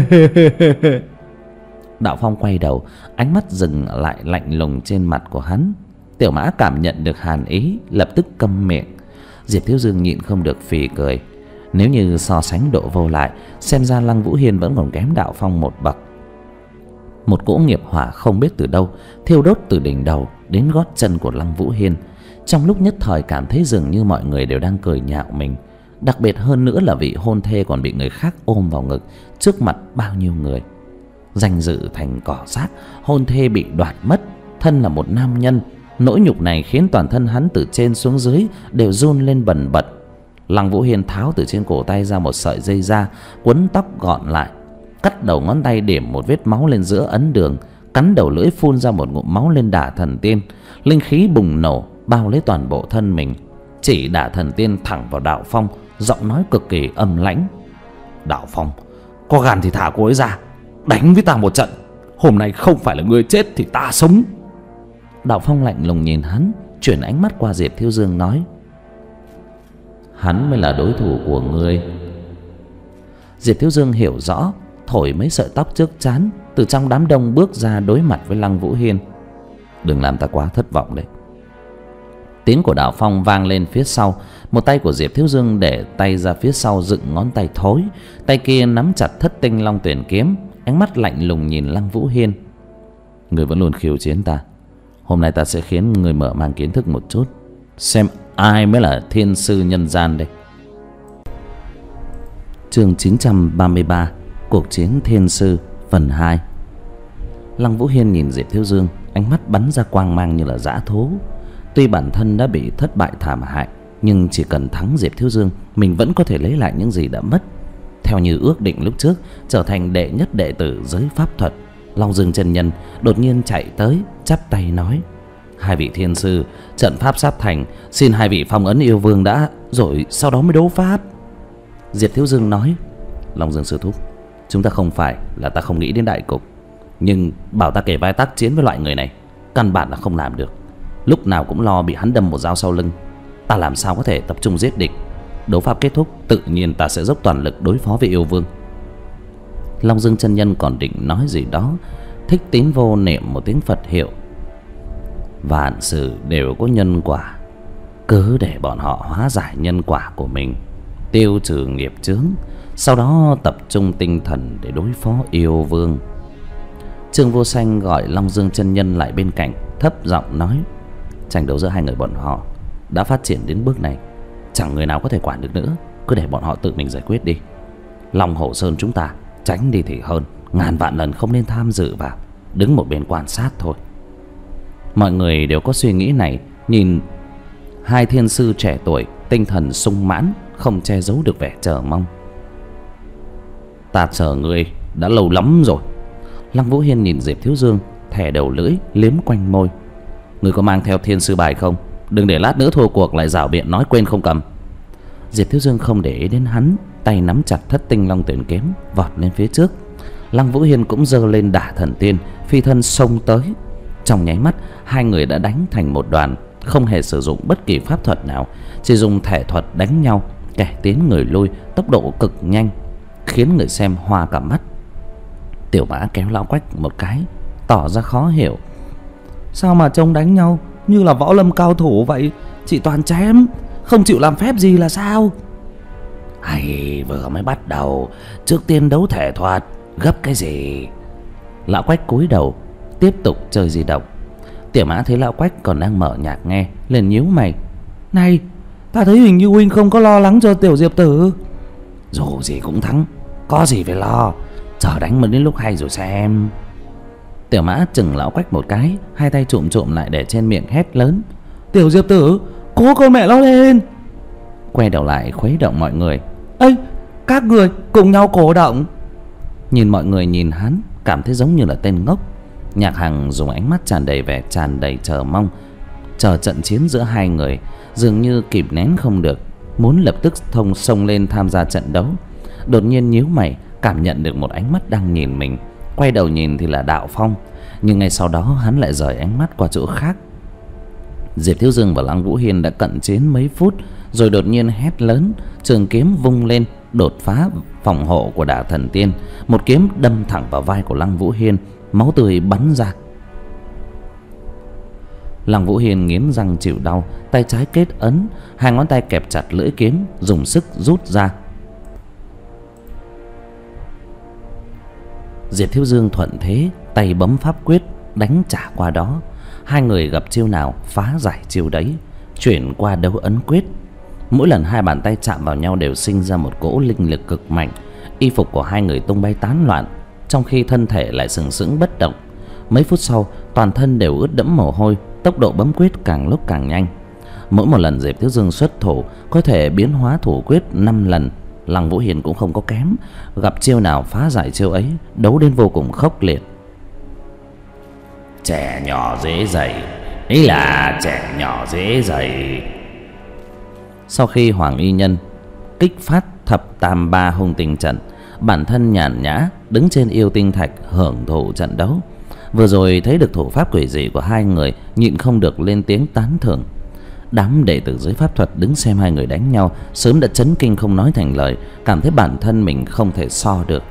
Đạo Phong quay đầu, ánh mắt dừng lại lạnh lùng trên mặt của hắn. Tiểu Mã cảm nhận được hàn ý, lập tức câm miệng. Diệp Thiếu Dương nhịn không được phì cười. Nếu như so sánh độ vô lại, xem ra Lăng Vũ Hiên vẫn còn kém Đạo Phong một bậc. Một cỗ nghiệp hỏa không biết từ đâu thiêu đốt từ đỉnh đầu đến gót chân của Lăng Vũ Hiên. Trong lúc nhất thời cảm thấy dường như mọi người đều đang cười nhạo mình. Đặc biệt hơn nữa là vị hôn thê còn bị người khác ôm vào ngực trước mặt bao nhiêu người. Danh dự thành cỏ rác, hôn thê bị đoạt mất, thân là một nam nhân. Nỗi nhục này khiến toàn thân hắn từ trên xuống dưới đều run lên bần bật. Lăng Vũ Hiên tháo từ trên cổ tay ra một sợi dây da, quấn tóc gọn lại, cắt đầu ngón tay điểm một vết máu lên giữa ấn đường, cắn đầu lưỡi phun ra một ngụm máu lên Đả Thần Tiên. Linh khí bùng nổ bao lấy toàn bộ thân mình, chỉ Đả Thần Tiên thẳng vào Đạo Phong, giọng nói cực kỳ âm lãnh. Đạo Phong, có gan thì thả cô ấy ra, đánh với ta một trận. Hôm nay không phải là ngươi chết thì ta sống. Đạo Phong lạnh lùng nhìn hắn, chuyển ánh mắt qua Diệp Thiếu Dương nói: hắn mới là đối thủ của ngươi. Diệp Thiếu Dương hiểu rõ, thổi mấy sợi tóc trước trán, từ trong đám đông bước ra đối mặt với Lăng Vũ Hiên. Đừng làm ta quá thất vọng đấy. Tiếng của Đạo Phong vang lên phía sau. Một tay của Diệp Thiếu Dương để tay ra phía sau dựng ngón tay thối, tay kia nắm chặt Thất Tinh Long Tuyển kiếm, ánh mắt lạnh lùng nhìn Lăng Vũ Hiên. Người vẫn luôn khiêu chiến ta, hôm nay ta sẽ khiến người mở mang kiến thức một chút, xem ai mới là thiên sư nhân gian đây. Chương chín trăm ba mươi ba, cuộc chiến thiên sư phần hai. Lăng Vũ Hiên nhìn Diệp Thiếu Dương, ánh mắt bắn ra quang mang như là dã thú. Tuy bản thân đã bị thất bại thảm hại, nhưng chỉ cần thắng Diệp Thiếu Dương, mình vẫn có thể lấy lại những gì đã mất. Theo như ước định lúc trước, trở thành đệ nhất đệ tử giới pháp thuật, Long Dương chân nhân đột nhiên chạy tới, chắp tay nói: hai vị thiên sư, trận pháp sắp thành, xin hai vị phong ấn yêu vương đã, rồi sau đó mới đấu pháp. Diệp Thiếu Dương nói: Long Dương sư thúc, chúng ta không phải là ta không nghĩ đến đại cục, nhưng bảo ta kể vai tác chiến với loại người này, căn bản là không làm được. Lúc nào cũng lo bị hắn đâm một dao sau lưng, ta làm sao có thể tập trung giết địch. Đấu pháp kết thúc, tự nhiên ta sẽ dốc toàn lực đối phó với yêu vương. Long Dương chân nhân còn định nói gì đó, Thích Tín Vô niệm một tiếng Phật hiệu: vạn sự đều có nhân quả, cứ để bọn họ hóa giải nhân quả của mình, tiêu trừ nghiệp chướng, sau đó tập trung tinh thần để đối phó yêu vương. Trương Vô Sanh gọi Long Dương chân nhân lại bên cạnh, thấp giọng nói: tranh đấu giữa hai người bọn họ đã phát triển đến bước này, chẳng người nào có thể quản được nữa, cứ để bọn họ tự mình giải quyết đi. Long Hổ Sơn chúng ta tránh đi thì hơn, ngàn vạn lần không nên tham dự vào, đứng một bên quan sát thôi. Mọi người đều có suy nghĩ này, nhìn hai thiên sư trẻ tuổi tinh thần sung mãn, không che giấu được vẻ chờ mong. Ta chờ ngươi đã lâu lắm rồi. Lăng Vũ Hiên nhìn Diệp Thiếu Dương, thè đầu lưỡi liếm quanh môi: ngươi có mang theo thiên sư bài không? Đừng để lát nữa thua cuộc lại rảo biện nói quên không cầm. Diệp Thiếu Dương không để ý đến hắn, tay nắm chặt Thất Tinh Long Tuyển kiếm vọt lên phía trước. Lăng Vũ Hiên cũng giơ lên Đả Thần Tiên, phi thân xông tới. Trong nháy mắt, hai người đã đánh thành một đoàn, không hề sử dụng bất kỳ pháp thuật nào, chỉ dùng thể thuật đánh nhau, kẻ tiến người lui, tốc độ cực nhanh, khiến người xem hoa cả mắt. Tiểu Mã kéo Lão Quách một cái, tỏ ra khó hiểu: sao mà trông đánh nhau như là võ lâm cao thủ vậy, chỉ toàn chém, không chịu làm phép gì là sao? Hay vừa mới bắt đầu, trước tiên đấu thể thuật, gấp cái gì? Lão Quách cúi đầu tiếp tục chơi di động. Tiểu Mã thấy Lão Quách còn đang mở nhạc nghe, liền nhíu mày: này, ta thấy hình như huynh không có lo lắng cho tiểu Diệp tử. Dù gì cũng thắng, có gì phải lo, chờ đánh đến lúc hay rồi xem. Tiểu Mã chừng Lão Quách một cái, hai tay trụm trụm lại để trên miệng hét lớn: tiểu Diệp tử, cố con mẹ nó lên. Quay đầu lại khuấy động mọi người: ây, các người cùng nhau cổ động. Nhìn mọi người nhìn hắn, cảm thấy giống như là tên ngốc. Nhạc Hằng dùng ánh mắt tràn đầy vẻ tràn đầy chờ mong, chờ trận chiến giữa hai người, dường như kìm nén không được, muốn lập tức thông xông lên tham gia trận đấu. Đột nhiên nhíu mày, cảm nhận được một ánh mắt đang nhìn mình, Quay đầu nhìn thì là Đạo Phong, nhưng ngay sau đó hắn lại rời ánh mắt qua chỗ khác. Diệp Thiếu Dương và Lăng Vũ Hiên đã cận chiến mấy phút rồi đột nhiên hét lớn, trường kiếm vung lên đột phá phòng hộ của Đả Thần Tiên. Một kiếm đâm thẳng vào vai của Lăng Vũ Hiên, máu tươi bắn ra. Lăng Vũ Hiên nghiến răng chịu đau, tay trái kết ấn, hai ngón tay kẹp chặt lưỡi kiếm, dùng sức rút ra. Diệp Thiếu Dương thuận thế, tay bấm pháp quyết đánh trả qua đó. Hai người gặp chiêu nào phá giải chiêu đấy, chuyển qua đấu ấn quyết. Mỗi lần hai bàn tay chạm vào nhau đều sinh ra một cỗ linh lực cực mạnh. Y phục của hai người tung bay tán loạn, trong khi thân thể lại sừng sững bất động. Mấy phút sau, toàn thân đều ướt đẫm mồ hôi, tốc độ bấm quyết càng lúc càng nhanh. Mỗi một lần Diệp Thiếu Dương xuất thủ có thể biến hóa thủ quyết năm lần. Lăng Vũ Hiên cũng không có kém, gặp chiêu nào phá giải chiêu ấy, đấu đến vô cùng khốc liệt. Trẻ nhỏ dễ dậy, ý là trẻ nhỏ dễ dậy. Sau khi Hoàng Y Nhân kích phát thập tam ba hung tinh trận, bản thân nhàn nhã đứng trên yêu tinh thạch hưởng thụ trận đấu. Vừa rồi thấy được thủ pháp quỷ dị của hai người, nhịn không được lên tiếng tán thưởng. Đám đệ tử dưới pháp thuật đứng xem hai người đánh nhau sớm đã chấn kinh không nói thành lời, cảm thấy bản thân mình không thể so được.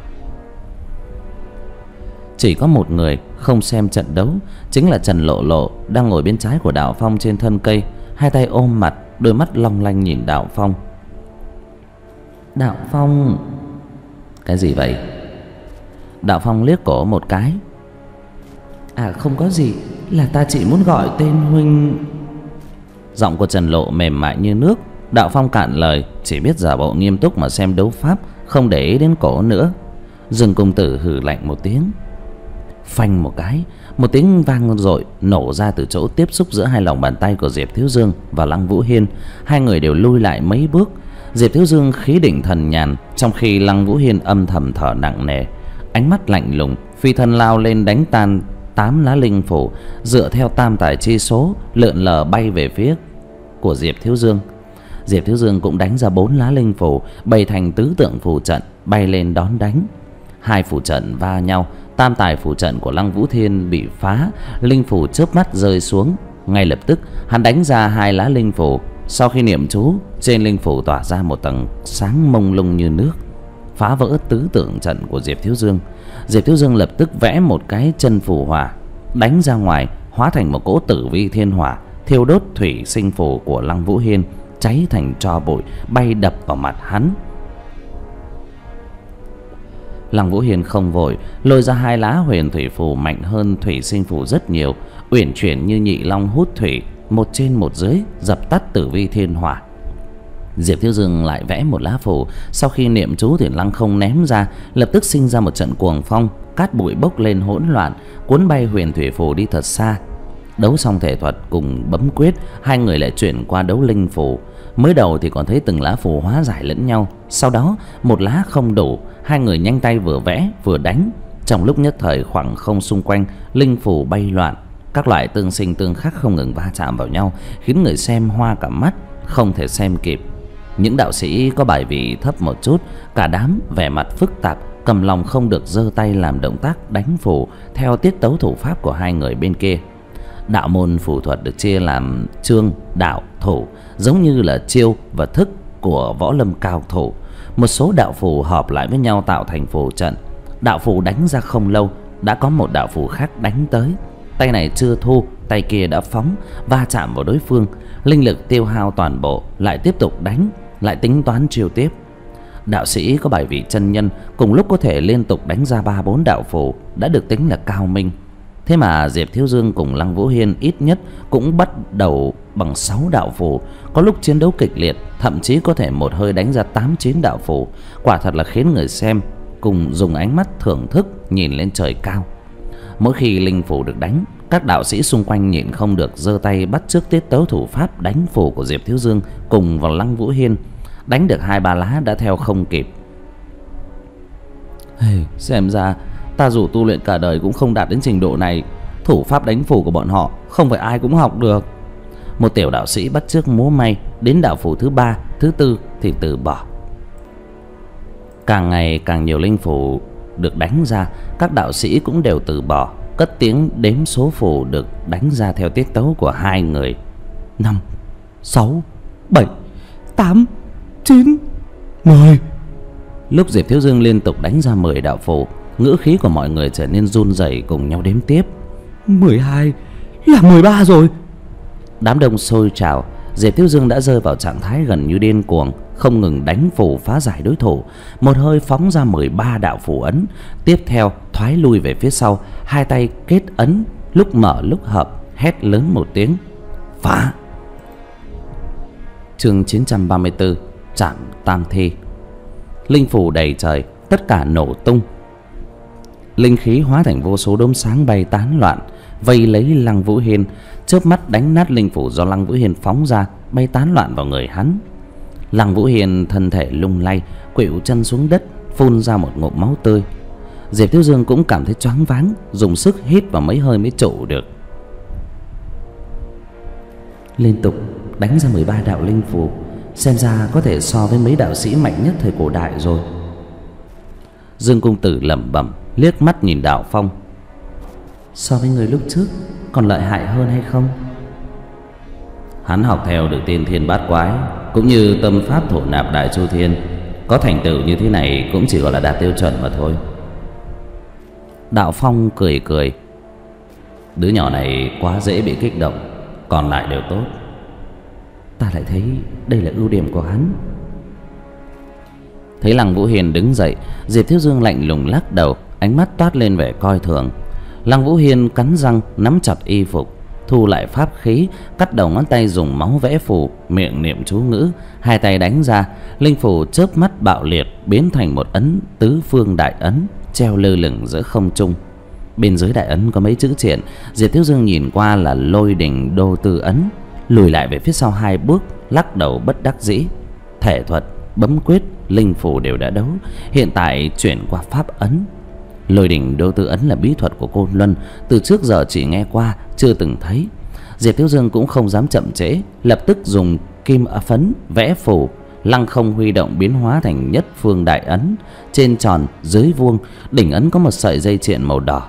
Chỉ có một người không xem trận đấu, chính là Trần Lộ Lộ đang ngồi bên trái của Đạo Phong trên thân cây, hai tay ôm mặt, đôi mắt long lanh nhìn Đạo Phong. Đạo Phong... Cái gì vậy? Đạo Phong liếc cổ một cái. À không có gì, là ta chỉ muốn gọi tên huynh. Giọng của Trần Lộ mềm mại như nước. Đạo Phong cạn lời, chỉ biết giả bộ nghiêm túc mà xem đấu pháp, không để ý đến cổ nữa. Dương công tử hừ lạnh một tiếng. Phanh một cái, một tiếng vang dội nổ ra từ chỗ tiếp xúc giữa hai lòng bàn tay của Diệp Thiếu Dương và Lăng Vũ Hiên. Hai người đều lui lại mấy bước. Diệp Thiếu Dương khí định thần nhàn, trong khi Lăng Vũ Hiên âm thầm thở nặng nề. Ánh mắt lạnh lùng, phi thân lao lên đánh tan tám lá linh phủ, dựa theo tam tài chi số lượn lờ bay về phía của Diệp Thiếu Dương. Diệp Thiếu Dương cũng đánh ra bốn lá linh phủ, bày thành tứ tượng phù trận bay lên đón đánh. Hai phù trận va nhau, tam tài phù trận của Lăng Vũ Thiên bị phá, linh phủ chớp mắt rơi xuống. Ngay lập tức hắn đánh ra hai lá linh phủ. Sau khi niệm chú, trên linh phủ tỏa ra một tầng sáng mông lung như nước, phá vỡ tứ tượng trận của Diệp Thiếu Dương. Diệp Thiếu Dương lập tức vẽ một cái chân phù hỏa đánh ra ngoài, hóa thành một cỗ tử vi thiên hỏa, thiêu đốt thủy sinh phù của Lăng Vũ Hiên, cháy thành tro bụi, bay đập vào mặt hắn. Lăng Vũ Hiên không vội, lôi ra hai lá huyền thủy phù mạnh hơn thủy sinh phù rất nhiều, uyển chuyển như nhị long hút thủy, một trên một dưới, dập tắt tử vi thiên hỏa. Diệp Thiếu Dương lại vẽ một lá phù, sau khi niệm chú thì lăng không ném ra, lập tức sinh ra một trận cuồng phong, cát bụi bốc lên hỗn loạn, cuốn bay huyền thủy phù đi thật xa. Đấu xong thể thuật cùng bấm quyết, hai người lại chuyển qua đấu linh phù. Mới đầu thì còn thấy từng lá phù hóa giải lẫn nhau, sau đó một lá không đủ, hai người nhanh tay vừa vẽ vừa đánh. Trong lúc nhất thời khoảng không xung quanh linh phù bay loạn, các loại tương sinh tương khắc không ngừng va chạm vào nhau, khiến người xem hoa cả mắt, không thể xem kịp. Những đạo sĩ có bài vị thấp một chút, cả đám vẻ mặt phức tạp, cầm lòng không được giơ tay làm động tác đánh phù theo tiết tấu thủ pháp của hai người bên kia. Đạo môn phù thuật được chia làm chương, đạo, thủ, giống như là chiêu và thức của võ lâm cao thủ. Một số đạo phù hợp lại với nhau tạo thành phù trận. Đạo phù đánh ra không lâu, đã có một đạo phù khác đánh tới. Tay này chưa thu, tay kia đã phóng, va chạm vào đối phương, linh lực tiêu hao toàn bộ, lại tiếp tục đánh, lại tính toán chiêu tiếp. Đạo sĩ có bài vị chân nhân cùng lúc có thể liên tục đánh ra ba bốn đạo phù đã được tính là cao minh. Thế mà Diệp Thiếu Dương cùng Lăng Vũ Hiên ít nhất cũng bắt đầu bằng sáu đạo phù, có lúc chiến đấu kịch liệt, thậm chí có thể một hơi đánh ra tám chín đạo phù. Quả thật là khiến người xem cùng dùng ánh mắt thưởng thức nhìn lên trời cao. Mỗi khi linh phù được đánh, các đạo sĩ xung quanh nhịn không được giơ tay bắt chước tiết tấu thủ pháp đánh phù của Diệp Thiếu Dương cùng vào Lăng Vũ Hiên. Đánh được hai ba lá đã theo không kịp. Hey, xem ra ta dù tu luyện cả đời cũng không đạt đến trình độ này. Thủ pháp đánh phù của bọn họ không phải ai cũng học được. Một tiểu đạo sĩ bắt chước múa may, đến đạo phù thứ ba, thứ tư thì từ bỏ. Càng ngày càng nhiều linh phù được đánh ra, các đạo sĩ cũng đều từ bỏ, cất tiếng đếm số phù được đánh ra theo tiết tấu của hai người. Năm, sáu, bảy, tám, chín, mười. Lúc Diệp Thiếu Dương liên tục đánh ra mười đạo phù, ngữ khí của mọi người trở nên run rẩy, cùng nhau đếm tiếp. Mười hai, là mười ba rồi. Đám đông sôi trào. Diệp Thiếu Dương đã rơi vào trạng thái gần như điên cuồng, không ngừng đánh phù phá giải đối thủ, một hơi phóng ra mười ba đạo phù ấn. Tiếp theo thoái lui về phía sau, hai tay kết ấn, lúc mở lúc hợp, hét lớn một tiếng: phá! Chương chín trăm ba mươi tư, Trảm Tam Thi. Linh phù đầy trời, tất cả nổ tung. Linh khí hóa thành vô số đốm sáng bay tán loạn, vây lấy Lăng Vũ Hiên, chớp mắt đánh nát linh phủ do Lăng Vũ Hiên phóng ra, bay tán loạn vào người hắn. Lăng Vũ Hiên thân thể lung lay, khuỵu chân xuống đất, phun ra một ngụm máu tươi. Diệp Thiếu Dương cũng cảm thấy choáng váng, dùng sức hít vào mấy hơi mới trụ được. Liên tục đánh ra mười ba đạo linh phù, xem ra có thể so với mấy đạo sĩ mạnh nhất thời cổ đại rồi. Dương Cung Tử lẩm bẩm, liếc mắt nhìn Đạo Phong. So với người lúc trước còn lợi hại hơn hay không? Hắn học theo được tiên thiên bát quái, cũng như tâm pháp thổ nạp đại chu thiên, có thành tựu như thế này cũng chỉ gọi là đạt tiêu chuẩn mà thôi. Đạo Phong cười cười. Đứa nhỏ này quá dễ bị kích động, còn lại đều tốt. Ta lại thấy đây là ưu điểm của hắn. Thấy Lăng Vũ Hiên đứng dậy, Diệp Thiếu Dương lạnh lùng lắc đầu, ánh mắt toát lên vẻ coi thường. Lăng Vũ Hiên cắn răng nắm chặt y phục, thu lại pháp khí, cắt đầu ngón tay dùng máu vẽ phù, miệng niệm chú ngữ, hai tay đánh ra, linh phù chớp mắt bạo liệt, biến thành một ấn tứ phương đại ấn treo lơ lửng giữa không trung. Bên dưới đại ấn có mấy chữ triện, Diệp Thiếu Dương nhìn qua là Lôi Đình Đô Tư ấn. Lùi lại về phía sau hai bước, lắc đầu bất đắc dĩ. Thể thuật, bấm quyết, linh phù đều đã đấu, hiện tại chuyển qua pháp ấn. Lôi Đình Đô Tư ấn là bí thuật của Côn Luân, từ trước giờ chỉ nghe qua, chưa từng thấy. Diệp Thiếu Dương cũng không dám chậm trễ, lập tức dùng kim phấn vẽ phù, lăng không huy động biến hóa thành nhất phương đại ấn, trên tròn dưới vuông, đỉnh ấn có một sợi dây triện màu đỏ,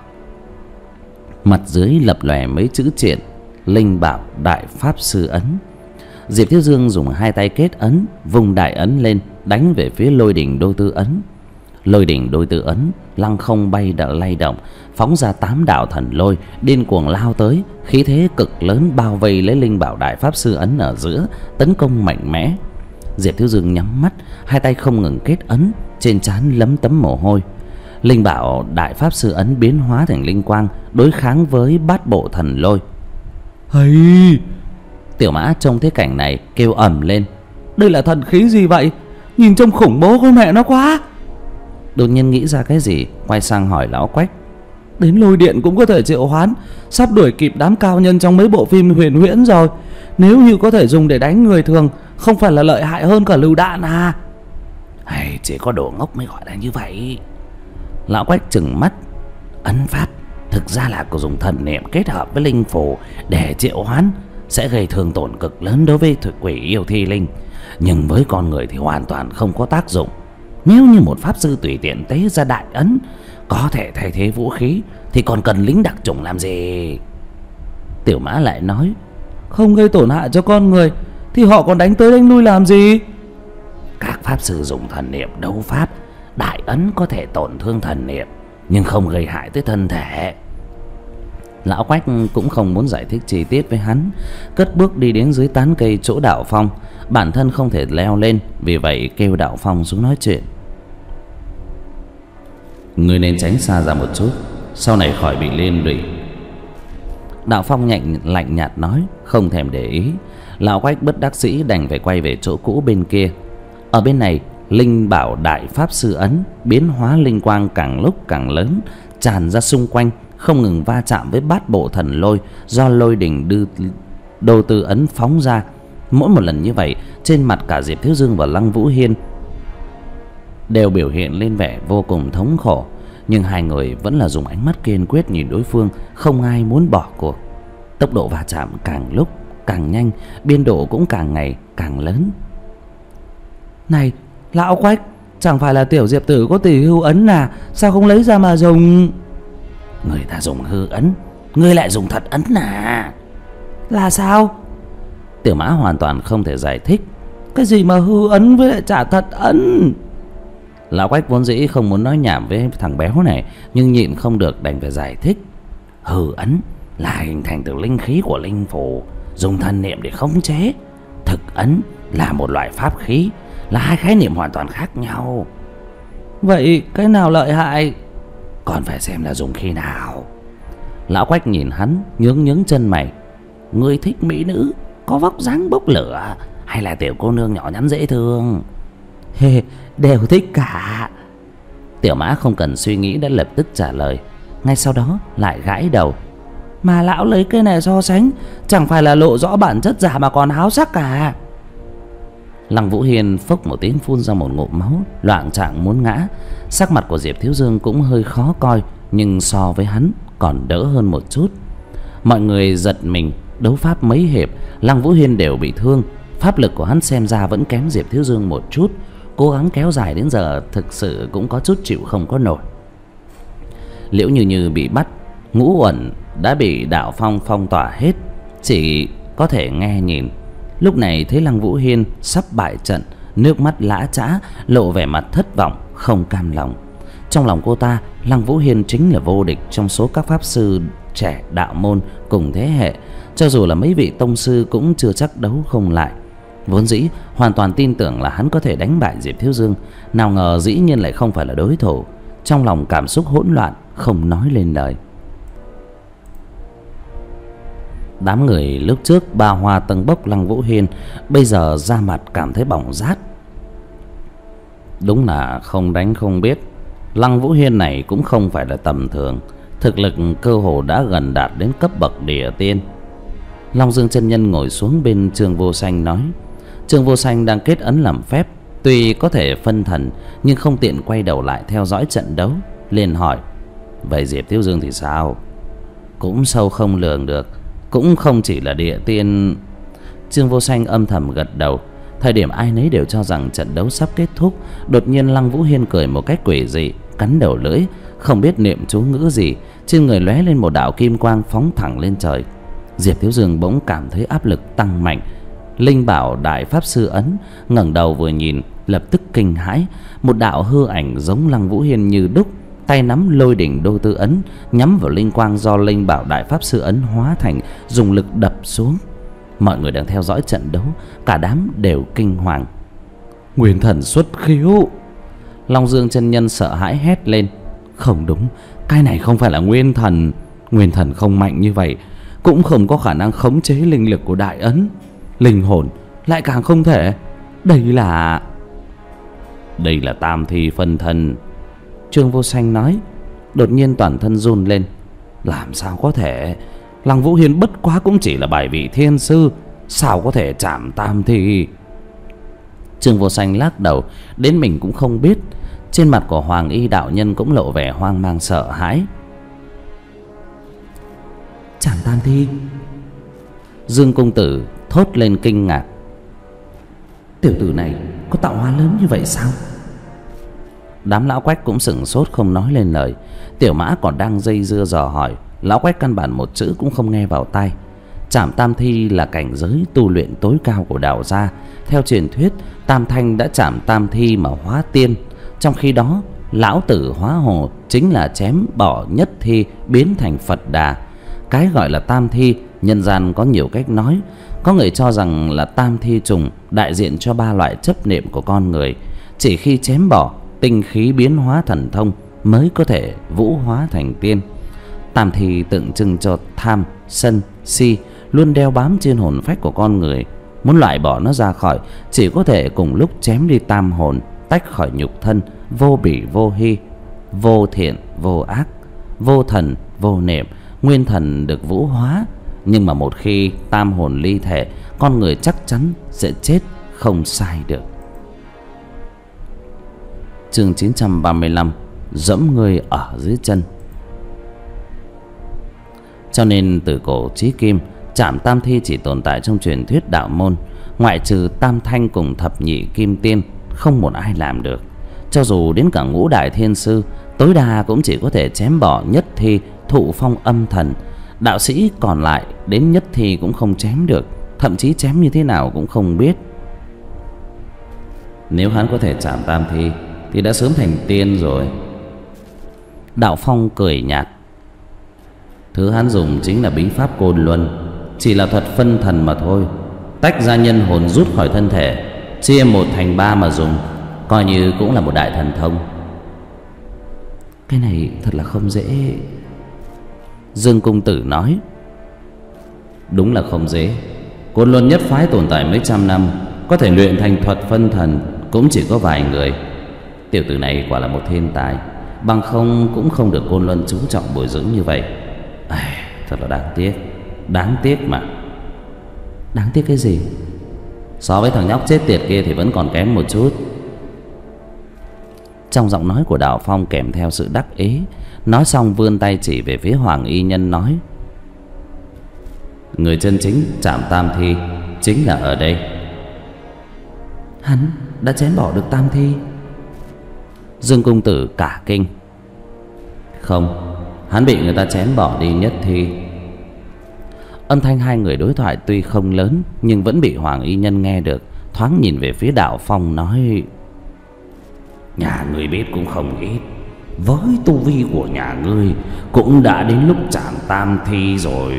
mặt dưới lập lòe mấy chữ triện: Linh Bảo Đại Pháp Sư ấn. Diệp Thiếu Dương dùng hai tay kết ấn, vùng đại ấn lên, đánh về phía Lôi Đình Đô Tư ấn. Lôi Đình Đô Tư ấn lăng không bay đã lay động, phóng ra tám đạo thần lôi điên cuồng lao tới, khí thế cực lớn bao vây lấy Linh Bảo Đại Pháp Sư ấn ở giữa, tấn công mạnh mẽ. Diệp Thiếu Dương nhắm mắt, hai tay không ngừng kết ấn, trên trán lấm tấm mồ hôi. Linh Bảo Đại Pháp Sư ấn biến hóa thành linh quang, đối kháng với bát bộ thần lôi. Hay! Tiểu Mã trông thấy cảnh này kêu ầm lên. Đây là thần khí gì vậy? Nhìn trông khủng bố con mẹ nó quá. Đột nhiên nghĩ ra cái gì, quay sang hỏi Lão Quách. Đến lôi điện cũng có thể triệu hoán, sắp đuổi kịp đám cao nhân trong mấy bộ phim huyền huyễn rồi. Nếu như có thể dùng để đánh người thường, không phải là lợi hại hơn cả lựu đạn à? Hay chỉ có đồ ngốc mới gọi là như vậy. Lão Quách trừng mắt. Ấn pháp thực ra là dùng thần niệm kết hợp với linh phù để triệu hoán, sẽ gây thương tổn cực lớn đối với thực quỷ yêu thi linh, nhưng với con người thì hoàn toàn không có tác dụng. Nếu như một pháp sư tùy tiện tế ra đại ấn có thể thay thế vũ khí, thì còn cần lính đặc chủng làm gì? Tiểu Mã lại nói. Không gây tổn hại cho con người thì họ còn đánh tới đánh lui làm gì? Các pháp sư dùng thần niệm đấu pháp, đại ấn có thể tổn thương thần niệm nhưng không gây hại tới thân thể. Lão Quách cũng không muốn giải thích chi tiết với hắn, cất bước đi đến dưới tán cây chỗ Đạo Phong. Bản thân không thể leo lên, vì vậy kêu Đạo Phong xuống nói chuyện. Người nên tránh xa ra một chút, sau này khỏi bị liên lụy. Đạo Phong nhạnh lạnh nhạt nói, không thèm để ý. Lão Quách bất đắc dĩ đành phải quay về chỗ cũ bên kia. Ở bên này, Linh Bảo Đại Pháp Sư ấn biến hóa linh quang càng lúc càng lớn, tràn ra xung quanh, không ngừng va chạm với bát bộ thần lôi do Lôi Đình Đô Tư ấn phóng ra. Mỗi một lần như vậy, trên mặt cả Diệp Thiếu Dương và Lăng Vũ Hiên đều biểu hiện lên vẻ vô cùng thống khổ, nhưng hai người vẫn là dùng ánh mắt kiên quyết nhìn đối phương, không ai muốn bỏ cuộc. Tốc độ va chạm càng lúc càng nhanh, biên độ cũng càng ngày càng lớn. Này, Lão Quách, Chẳng phải là tiểu Diệp tử có tỷ hưu ấn à? Sao không lấy ra mà dùng? Người ta dùng hư ấn, ngươi lại dùng thật ấn à? Là sao? Tiểu Mã hoàn toàn không thể giải thích. Cái gì mà hư ấn với lại trả thật ấn? Lão Quách vốn dĩ không muốn nói nhảm với thằng béo này, nhưng nhịn không được đành phải giải thích. Hư ấn là hình thành từ linh khí của linh phù, dùng thần niệm để khống chế. Thực ấn là một loại pháp khí, là hai khái niệm hoàn toàn khác nhau. Vậy cái nào lợi hại? Còn phải xem là dùng khi nào. Lão Quách nhìn hắn, nhướng nhướng chân mày. Ngươi thích mỹ nữ có vóc dáng bốc lửa, hay là tiểu cô nương nhỏ nhắn dễ thương? Hê, đều thích cả. Tiểu Mã không cần suy nghĩ đã lập tức trả lời. Ngay sau đó lại gãi đầu. Mà lão lấy cái này so sánh, chẳng phải là lộ rõ bản chất giả mà còn háo sắc cả. Lăng Vũ Hiên phốc một tiếng phun ra một ngụm máu, loạng choạng muốn ngã. Sắc mặt của Diệp Thiếu Dương cũng hơi khó coi, nhưng so với hắn còn đỡ hơn một chút. Mọi người giật mình. Đấu pháp mấy hiệp, Lăng Vũ Hiên đều bị thương. Pháp lực của hắn xem ra vẫn kém Diệp Thiếu Dương một chút. Cố gắng kéo dài đến giờ thực sự cũng có chút chịu không có nổi. Liễu Như Như bị bắt, ngũ uẩn đã bị đạo phong phong tỏa hết, chỉ có thể nghe nhìn. Lúc này thấy Lăng Vũ Hiên sắp bại trận, nước mắt lã chã, lộ vẻ mặt thất vọng, không cam lòng. Trong lòng cô ta, Lăng Vũ Hiên chính là vô địch trong số các pháp sư trẻ đạo môn cùng thế hệ. Cho dù là mấy vị tông sư cũng chưa chắc đấu không lại. Vốn dĩ hoàn toàn tin tưởng là hắn có thể đánh bại Diệp Thiếu Dương, nào ngờ dĩ nhiên lại không phải là đối thủ. Trong lòng cảm xúc hỗn loạn, không nói lên lời. Đám người lúc trước ba hoa tâng bốc Lăng Vũ Hiên, bây giờ ra mặt cảm thấy bỏng rát. Đúng là không đánh không biết, Lăng Vũ Hiên này cũng không phải là tầm thường. Thực lực cơ hồ đã gần đạt đến cấp bậc địa tiên. Long Dương chân nhân ngồi xuống bên Trương Vô Sanh nói. Trương Vô Sanh đang kết ấn làm phép, tuy có thể phân thần nhưng không tiện quay đầu lại theo dõi trận đấu, liền hỏi: vậy Diệp Thiếu Dương thì sao? Cũng sâu không lường được, cũng không chỉ là địa tiên. Trương Vô Sanh âm thầm gật đầu. Thời điểm ai nấy đều cho rằng trận đấu sắp kết thúc, đột nhiên Lăng Vũ Hiên cười một cách quỷ dị, cắn đầu lưỡi, không biết niệm chú ngữ gì, trên người lóe lên một đạo kim quang phóng thẳng lên trời. Diệp Thiếu Dương bỗng cảm thấy áp lực tăng mạnh. Linh bảo đại pháp sư ấn, ngẩng đầu vừa nhìn lập tức kinh hãi. Một đạo hư ảnh giống Lăng Vũ Hiên như đúc, tay nắm lôi đỉnh đô tư ấn, nhắm vào linh quang do linh bảo đại pháp sư ấn hóa thành, dùng lực đập xuống. Mọi người đang theo dõi trận đấu, cả đám đều kinh hoàng. Nguyên thần xuất khiếu! Long Dương chân nhân sợ hãi hét lên. Không đúng, cái này không phải là nguyên thần. Nguyên thần không mạnh như vậy, cũng không có khả năng khống chế linh lực của đại ấn. Linh hồn lại càng không thể. Đây là... Đây là tam thi phân thân. Trương Vô Sanh nói. Đột nhiên toàn thân run lên. Làm sao có thể? Lăng Vũ Hiên bất quá cũng chỉ là bài vị thiên sư, sao có thể chạm tam thi? Trương Vô Sanh lắc đầu, đến mình cũng không biết. Trên mặt của Hoàng Y đạo nhân cũng lộ vẻ hoang mang sợ hãi. Chạm tam thi? Dương công tử thốt lên kinh ngạc. Tiểu tử này có tạo hóa lớn như vậy sao? Đám lão Quách cũng sửng sốt không nói lên lời. Tiểu Mã còn đang dây dưa dò hỏi, lão Quách căn bản một chữ cũng không nghe vào tai. Trảm tam thi là cảnh giới tu luyện tối cao của đạo gia. Theo truyền thuyết, Tam Thanh đã chạm tam thi mà hóa tiên. Trong khi đó, lão tử hóa hồ chính là chém bỏ nhất thi biến thành Phật Đà. Cái gọi là tam thi, nhân gian có nhiều cách nói. Có người cho rằng là tam thi trùng, đại diện cho ba loại chấp niệm của con người. Chỉ khi chém bỏ, tinh khí biến hóa thần thông mới có thể vũ hóa thành tiên. Tam thi tượng trưng cho tham, sân, si luôn đeo bám trên hồn phách của con người. Muốn loại bỏ nó ra khỏi, chỉ có thể cùng lúc chém đi tam hồn, tách khỏi nhục thân, vô bỉ vô hy, vô thiện vô ác, vô thần vô niệm. Nguyên thần được vũ hóa, nhưng mà một khi tam hồn ly thể, con người chắc chắn sẽ chết không sai được. Chương chín trăm ba mươi lăm, dẫm người ở dưới chân. Cho nên từ cổ chí kim, trảm tam thi chỉ tồn tại trong truyền thuyết đạo môn. Ngoại trừ Tam Thanh cùng thập nhị kim tiên, không một ai làm được. Cho dù đến cả ngũ đại thiên sư, tối đa cũng chỉ có thể chém bỏ nhất thi thụ phong âm thần. Đạo sĩ còn lại đến nhất thi cũng không chém được, thậm chí chém như thế nào cũng không biết. Nếu hắn có thể chạm tam thi thì đã sớm thành tiên rồi. Đạo Phong cười nhạt. Thứ hắn dùng chính là bí pháp Côn Luân, chỉ là thuật phân thần mà thôi. Tách ra nhân hồn rút khỏi thân thể, chia một thành ba mà dùng, coi như cũng là một đại thần thông. Cái này thật là không dễ. Dương Cung Tử nói. Đúng là không dễ. Côn Luân nhất phái tồn tại mấy trăm năm, có thể luyện thành thuật phân thần cũng chỉ có vài người. Tiểu tử này quả là một thiên tài, bằng không cũng không được Côn Luân chú trọng bồi dưỡng như vậy. À, thật là đáng tiếc. Đáng tiếc mà. Đáng tiếc cái gì? So với thằng nhóc chết tiệt kia thì vẫn còn kém một chút. Trong giọng nói của Đạo Phong kèm theo sự đắc ý. Nói xong vươn tay chỉ về phía Hoàng Y Nhân nói: người chân chính chạm tam thi chính là ở đây. Hắn đã chém bỏ được tam thi? Dương Cung Tử cả kinh. Không, hắn bị người ta chém bỏ đi nhất thi. Âm thanh hai người đối thoại tuy không lớn, nhưng vẫn bị Hoàng Y Nhân nghe được. Thoáng nhìn về phía Đạo Phong nói: nhà ngươi biết cũng không ít. Với tu vi của nhà ngươi cũng đã đến lúc chạm tam thi rồi.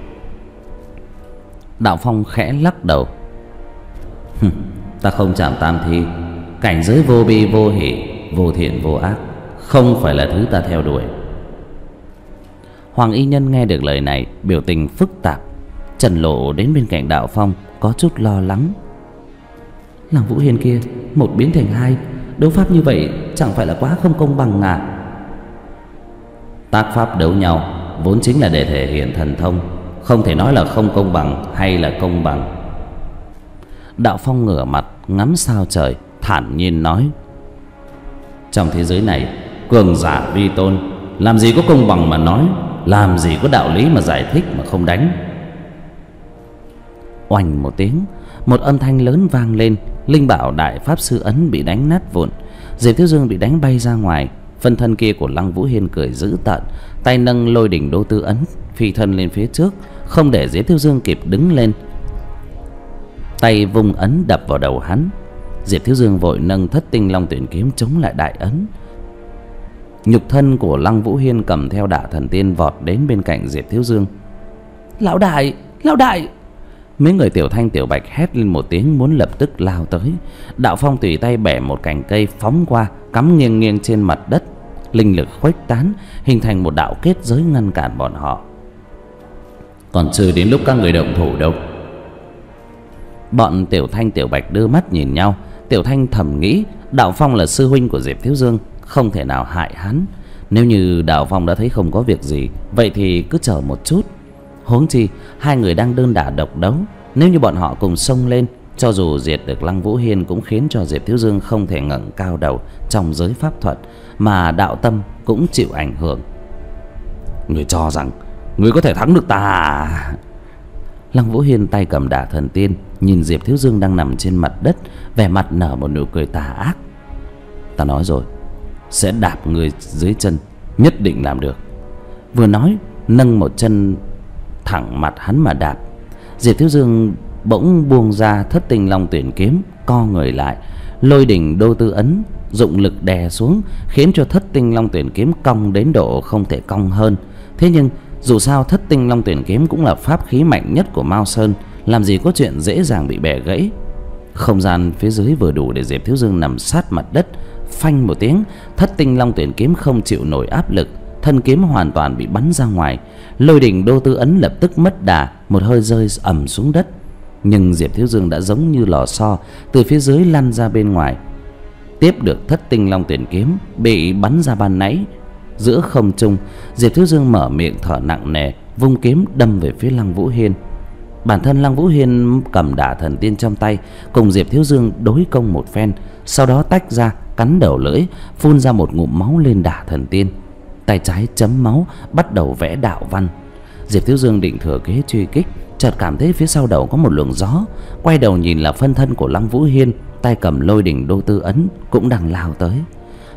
Đạo Phong khẽ lắc đầu. Ta không chạm tam thi. Cảnh giới vô bi vô hỷ, vô thiện vô ác không phải là thứ ta theo đuổi. Hoàng Y Nhân nghe được lời này, biểu tình phức tạp. Trần Lộ đến bên cạnh Đạo Phong, có chút lo lắng. Lăng Vũ Hiên kia một biến thành hai, đấu pháp như vậy chẳng phải là quá không công bằng à? Tác pháp đấu nhau vốn chính là để thể hiện thần thông, không thể nói là không công bằng hay là công bằng. Đạo Phong ngửa mặt ngắm sao trời, thản nhiên nói: trong thế giới này cường giả vi tôn, làm gì có công bằng mà nói, làm gì có đạo lý mà giải thích mà không đánh. Oanh một tiếng, một âm thanh lớn vang lên. Linh bảo đại pháp sư ấn bị đánh nát vụn. Diệp Thiếu Dương bị đánh bay ra ngoài. Phân thân kia của Lăng Vũ Hiên cười dữ tợn, tay nâng lôi đỉnh đô tư ấn, phi thân lên phía trước, không để Diệp Thiếu Dương kịp đứng lên. Tay vung ấn đập vào đầu hắn. Diệp Thiếu Dương vội nâng thất tinh long tuyển kiếm chống lại đại ấn. Nhục thân của Lăng Vũ Hiên cầm theo Đả Thần Tiên vọt đến bên cạnh Diệp Thiếu Dương. Lão đại, lão đại! Mấy người Tiểu Thanh Tiểu Bạch hét lên một tiếng, muốn lập tức lao tới. Đạo Phong tùy tay bẻ một cành cây phóng qua, cắm nghiêng nghiêng trên mặt đất. Linh lực khuếch tán, hình thành một đạo kết giới ngăn cản bọn họ. Còn chưa đến lúc các người động thủ đâu. Bọn Tiểu Thanh Tiểu Bạch đưa mắt nhìn nhau. Tiểu Thanh thầm nghĩ Đạo Phong là sư huynh của Diệp Thiếu Dương, không thể nào hại hắn. Nếu như Đạo Phong đã thấy không có việc gì, vậy thì cứ chờ một chút. Huống chi hai người đang đơn đả độc đấu, nếu như bọn họ cùng xông lên, cho dù diệt được Lăng Vũ Hiên cũng khiến cho Diệp Thiếu Dương không thể ngẩng cao đầu trong giới pháp thuật, mà đạo tâm cũng chịu ảnh hưởng. Người cho rằng người có thể thắng được ta à? Lăng Vũ Hiên tay cầm Đả Thần Tiên, nhìn Diệp Thiếu Dương đang nằm trên mặt đất, vẻ mặt nở một nụ cười tà ác. Ta nói rồi, sẽ đạp người dưới chân, nhất định làm được. Vừa nói, nâng một chân thẳng mặt hắn mà đạp. Diệp Thiếu Dương bỗng buông ra thất tinh long tuyển kiếm, co người lại, lôi đỉnh đô tư ấn dụng lực đè xuống, khiến cho thất tinh long tuyển kiếm cong đến độ không thể cong hơn. Thế nhưng dù sao thất tinh long tuyển kiếm cũng là pháp khí mạnh nhất của Mao Sơn, làm gì có chuyện dễ dàng bị bẻ gãy. Không gian phía dưới vừa đủ để Diệp Thiếu Dương nằm sát mặt đất. Phanh một tiếng, thất tinh long tuyển kiếm không chịu nổi áp lực, thân kiếm hoàn toàn bị bắn ra ngoài. Lôi đỉnh đô tư ấn lập tức mất đà, một hơi rơi ầm xuống đất. Nhưng Diệp Thiếu Dương đã giống như lò xo, từ phía dưới lăn ra bên ngoài, tiếp được thất tinh long tuyển kiếm bị bắn ra ban nãy. Giữa không trung, Diệp Thiếu Dương mở miệng thở nặng nề, vung kiếm đâm về phía Lăng Vũ Hiên. Bản thân Lăng Vũ Hiên cầm Đả Thần Tiên trong tay, cùng Diệp Thiếu Dương đối công một phen, sau đó tách ra, cắn đầu lưỡi, phun ra một ngụm máu lên Đả Thần Tiên. Tay trái chấm máu, bắt đầu vẽ đạo văn. Diệp Thiếu Dương định thừa kế truy kích, chợt cảm thấy phía sau đầu có một luồng gió, quay đầu nhìn là phân thân của Lăng Vũ Hiên, tay cầm lôi đỉnh đô tư ấn cũng đang lao tới.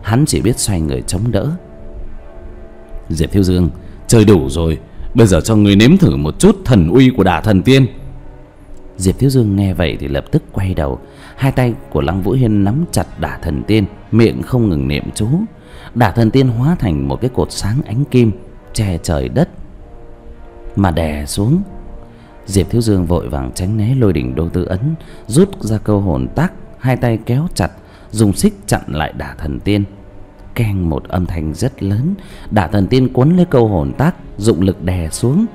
hắn chỉ biết xoay người chống đỡ. Diệp Thiếu Dương, chơi đủ rồi, bây giờ cho người nếm thử một chút thần uy của Đả Thần Tiên. Diệp Thiếu Dương nghe vậy thì lập tức quay đầu. Hai tay của Lăng Vũ Hiên nắm chặt Đả Thần Tiên, miệng không ngừng niệm chú. Đả Thần Tiên hóa thành một cái cột sáng ánh kim che trời đất mà đè xuống. Diệp Thiếu Dương vội vàng tránh né lôi đỉnh đô tư ấn, rút ra câu hồn tác, hai tay kéo chặt, dùng xích chặn lại Đả Thần Tiên. Keng một âm thanh rất lớn, Đả Thần Tiên cuốn lấy câu hồn tác, dụng lực đè xuống.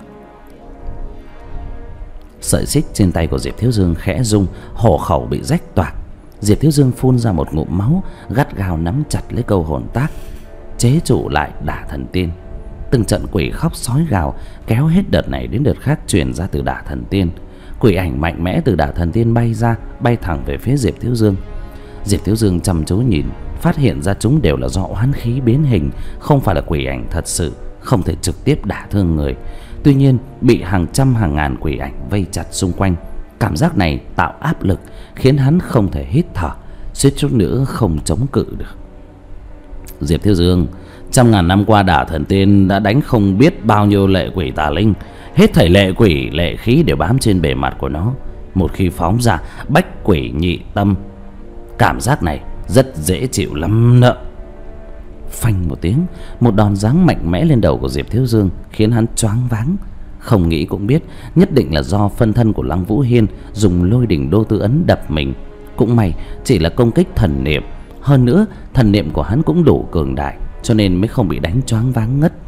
Sợi xích trên tay của Diệp Thiếu Dương khẽ rung, hổ khẩu bị rách toạc. Diệp Thiếu Dương phun ra một ngụm máu, gắt gao nắm chặt lấy câu hồn tác, chế trụ lại Đả Thần Tiên. Từng trận quỷ khóc sói gào kéo hết đợt này đến đợt khác truyền ra từ Đả Thần Tiên. Quỷ ảnh mạnh mẽ từ Đả Thần Tiên bay ra, bay thẳng về phía Diệp Thiếu Dương. Diệp Thiếu Dương chăm chú nhìn, phát hiện ra chúng đều là do oán khí biến hình, không phải là quỷ ảnh thật sự, không thể trực tiếp đả thương người. Tuy nhiên bị hàng trăm hàng ngàn quỷ ảnh vây chặt xung quanh, cảm giác này tạo áp lực khiến hắn không thể hít thở, suýt chút nữa không chống cự được. Diệp Thiếu Dương, trăm ngàn năm qua Đả Thần Tiên đã đánh không biết bao nhiêu lệ quỷ tà linh, hết thảy lệ quỷ lệ khí đều bám trên bề mặt của nó. Một khi phóng ra, bách quỷ nhị tâm, cảm giác này rất dễ chịu lắm nợ. Phanh một tiếng, một đòn giáng mạnh mẽ lên đầu của Diệp Thiếu Dương khiến hắn choáng váng. Không nghĩ cũng biết, nhất định là do phân thân của Lăng Vũ Hiên dùng lôi đỉnh đô tư ấn đập mình. Cũng may chỉ là công kích thần niệm, hơn nữa thần niệm của hắn cũng đủ cường đại, cho nên mới không bị đánh choáng váng ngất.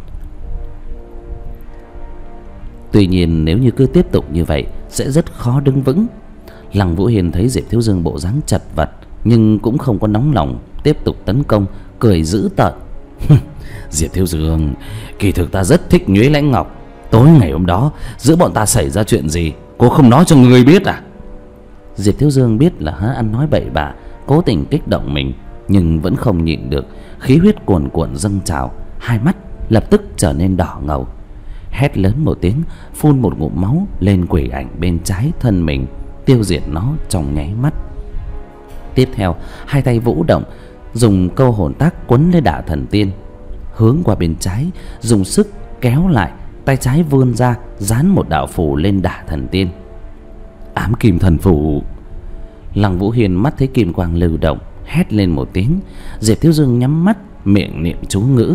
Tuy nhiên nếu như cứ tiếp tục như vậy sẽ rất khó đứng vững. Lăng Vũ Hiên thấy Diệp Thiếu Dương bộ dáng chật vật nhưng cũng không có nóng lòng tiếp tục tấn công, cười dữ tợn. Diệp Thiếu Dương, kỳ thực ta rất thích Nhuế Lãnh Ngọc. Tối ngày hôm đó giữa bọn ta xảy ra chuyện gì, cô không nói cho người biết à? Diệp Thiếu Dương biết là hắn ăn nói bậy bạ, cố tình kích động mình, nhưng vẫn không nhịn được, khí huyết cuồn cuộn dâng trào, hai mắt lập tức trở nên đỏ ngầu. Hét lớn một tiếng, phun một ngụm máu lên quỷ ảnh bên trái thân mình, tiêu diệt nó trong nháy mắt. Tiếp theo, hai tay vũ động, dùng câu hồn tác quấn lấy Đả Thần Tiên, hướng qua bên trái, dùng sức kéo lại, tay trái vươn ra, dán một đạo phù lên Đả Thần Tiên. Ám kim thần phù. Lăng Vũ Hiên mắt thấy kim quang lưu động, hét lên một tiếng. Diệp Thiếu Dương nhắm mắt, miệng niệm chú ngữ.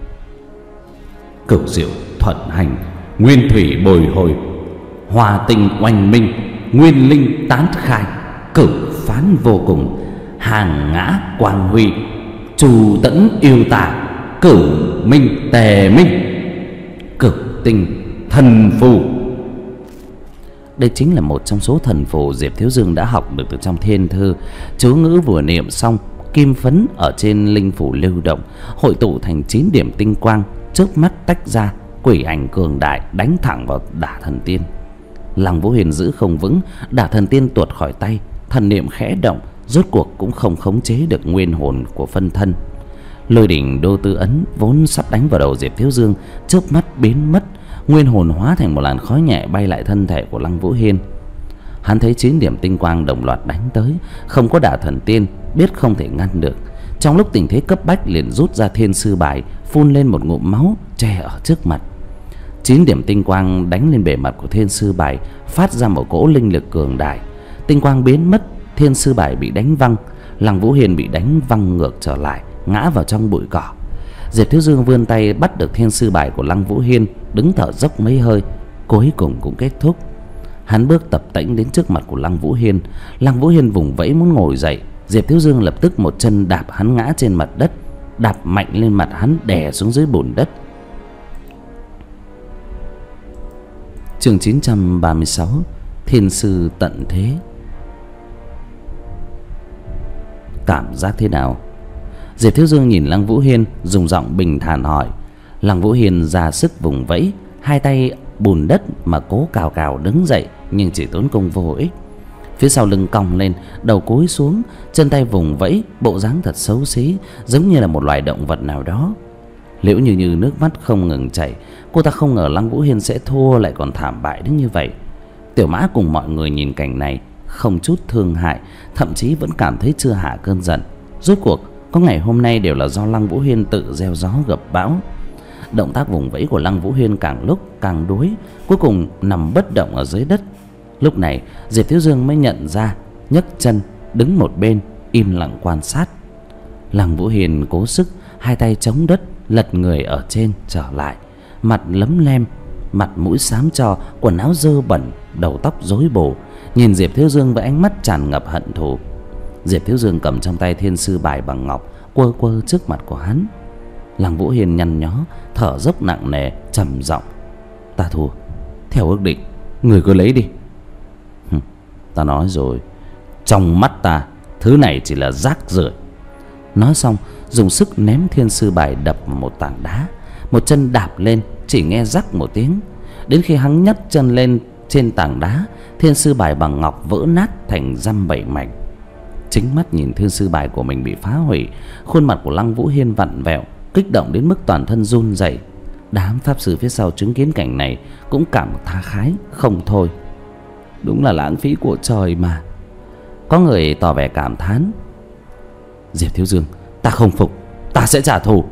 Cửu diệu thuận hành, nguyên thủy bồi hồi, hòa tình oanh minh, nguyên linh tán khai, cửu phán vô cùng, hàng ngã quang huy, trù tẫn yêu tà, cửu minh tề minh, cửu tinh thần phù. Đây chính là một trong số thần phù Diệp Thiếu Dương đã học được từ trong thiên thư. Chú ngữ vừa niệm xong, kim phấn ở trên linh phù lưu động, hội tụ thành chín điểm tinh quang, chớp mắt tách ra, quỷ ảnh cường đại đánh thẳng vào Đả Thần Tiên. Lăng Vũ Hiên giữ không vững, Đả Thần Tiên tuột khỏi tay, thần niệm khẽ động, rốt cuộc cũng không khống chế được nguyên hồn của phân thân. Lôi đỉnh đô tư ấn vốn sắp đánh vào đầu Diệp Thiếu Dương, chớp mắt biến mất, nguyên hồn hóa thành một làn khói nhẹ bay lại thân thể của Lăng Vũ Hiên. Hắn thấy chín điểm tinh quang đồng loạt đánh tới, không có Đả Thần Tiên, biết không thể ngăn được. Trong lúc tình thế cấp bách liền rút ra thiên sư bài, phun lên một ngụm máu che ở trước mặt. Chín điểm tinh quang đánh lên bề mặt của thiên sư bài, phát ra một cỗ linh lực cường đại. Tinh quang biến mất, thiên sư bài bị đánh văng, Lăng Vũ Hiên bị đánh văng ngược trở lại, ngã vào trong bụi cỏ. Diệp Thiếu Dương vươn tay bắt được thiên sư bài của Lăng Vũ Hiên, đứng thở dốc mấy hơi, cuối cùng cũng kết thúc. Hắn bước tập tễnh đến trước mặt của Lăng Vũ Hiên. Lăng Vũ Hiên vùng vẫy muốn ngồi dậy, Diệp Thiếu Dương lập tức một chân đạp hắn ngã trên mặt đất, đạp mạnh lên mặt hắn đè xuống dưới bùn đất. Chương chín trăm ba mươi sáu, Thiên sư tận thế. Cảm giác thế nào? Diệp Thiếu Dương nhìn Lăng Vũ Hiên, dùng giọng bình thản hỏi. Lăng Vũ Hiên ra sức vùng vẫy, hai tay bùn đất mà cố cào cào đứng dậy, nhưng chỉ tốn công vô ích. Phía sau lưng cong lên, đầu cúi xuống, chân tay vùng vẫy, bộ dáng thật xấu xí, giống như là một loài động vật nào đó. Liễu Như Như nước mắt không ngừng chảy, cô ta không ngờ Lăng Vũ Hiên sẽ thua lại còn thảm bại đến như vậy. Tiểu Mã cùng mọi người nhìn cảnh này không chút thương hại, thậm chí vẫn cảm thấy chưa hạ cơn giận. Rốt cuộc Có ngày hôm nay đều là do Lăng Vũ Hiên tự gieo gió gập bão. Động tác vùng vẫy của Lăng Vũ Hiên càng lúc càng đuối, cuối cùng nằm bất động ở dưới đất. Lúc này Diệp Thiếu Dương mới nhận ra, nhấc chân đứng một bên im lặng quan sát. Lăng Vũ Hiên cố sức hai tay chống đất, lật người ở trên trở lại, mặt lấm lem, mặt mũi xám cho, quần áo dơ bẩn, đầu tóc rối bù, nhìn Diệp Thiếu Dương với ánh mắt tràn ngập hận thù. Diệp Thiếu Dương cầm trong tay thiên sư bài bằng ngọc, quơ quơ trước mặt của hắn. Lăng Vũ Hiên nhăn nhó, thở dốc nặng nề, trầm giọng: "Ta thua, theo ước định, người cứ lấy đi." Hừm, "Ta nói rồi, trong mắt ta thứ này chỉ là rác rưởi." Nói xong dùng sức ném thiên sư bài đập vào một tảng đá, một chân đạp lên, chỉ nghe rắc một tiếng. Đến khi hắn nhấc chân lên trên tảng đá, thiên sư bài bằng ngọc vỡ nát thành dăm bảy mảnh. Chính mắt nhìn thiên sư bài của mình bị phá hủy, khuôn mặt của Lăng Vũ Hiên vặn vẹo, kích động đến mức toàn thân run rẩy. Đám pháp sư phía sau chứng kiến cảnh này cũng cảm tha khái không thôi. Đúng là lãng phí của trời mà. Có người tỏ vẻ cảm thán: "Diệp Thiếu Dương, ta không phục, ta sẽ trả thù."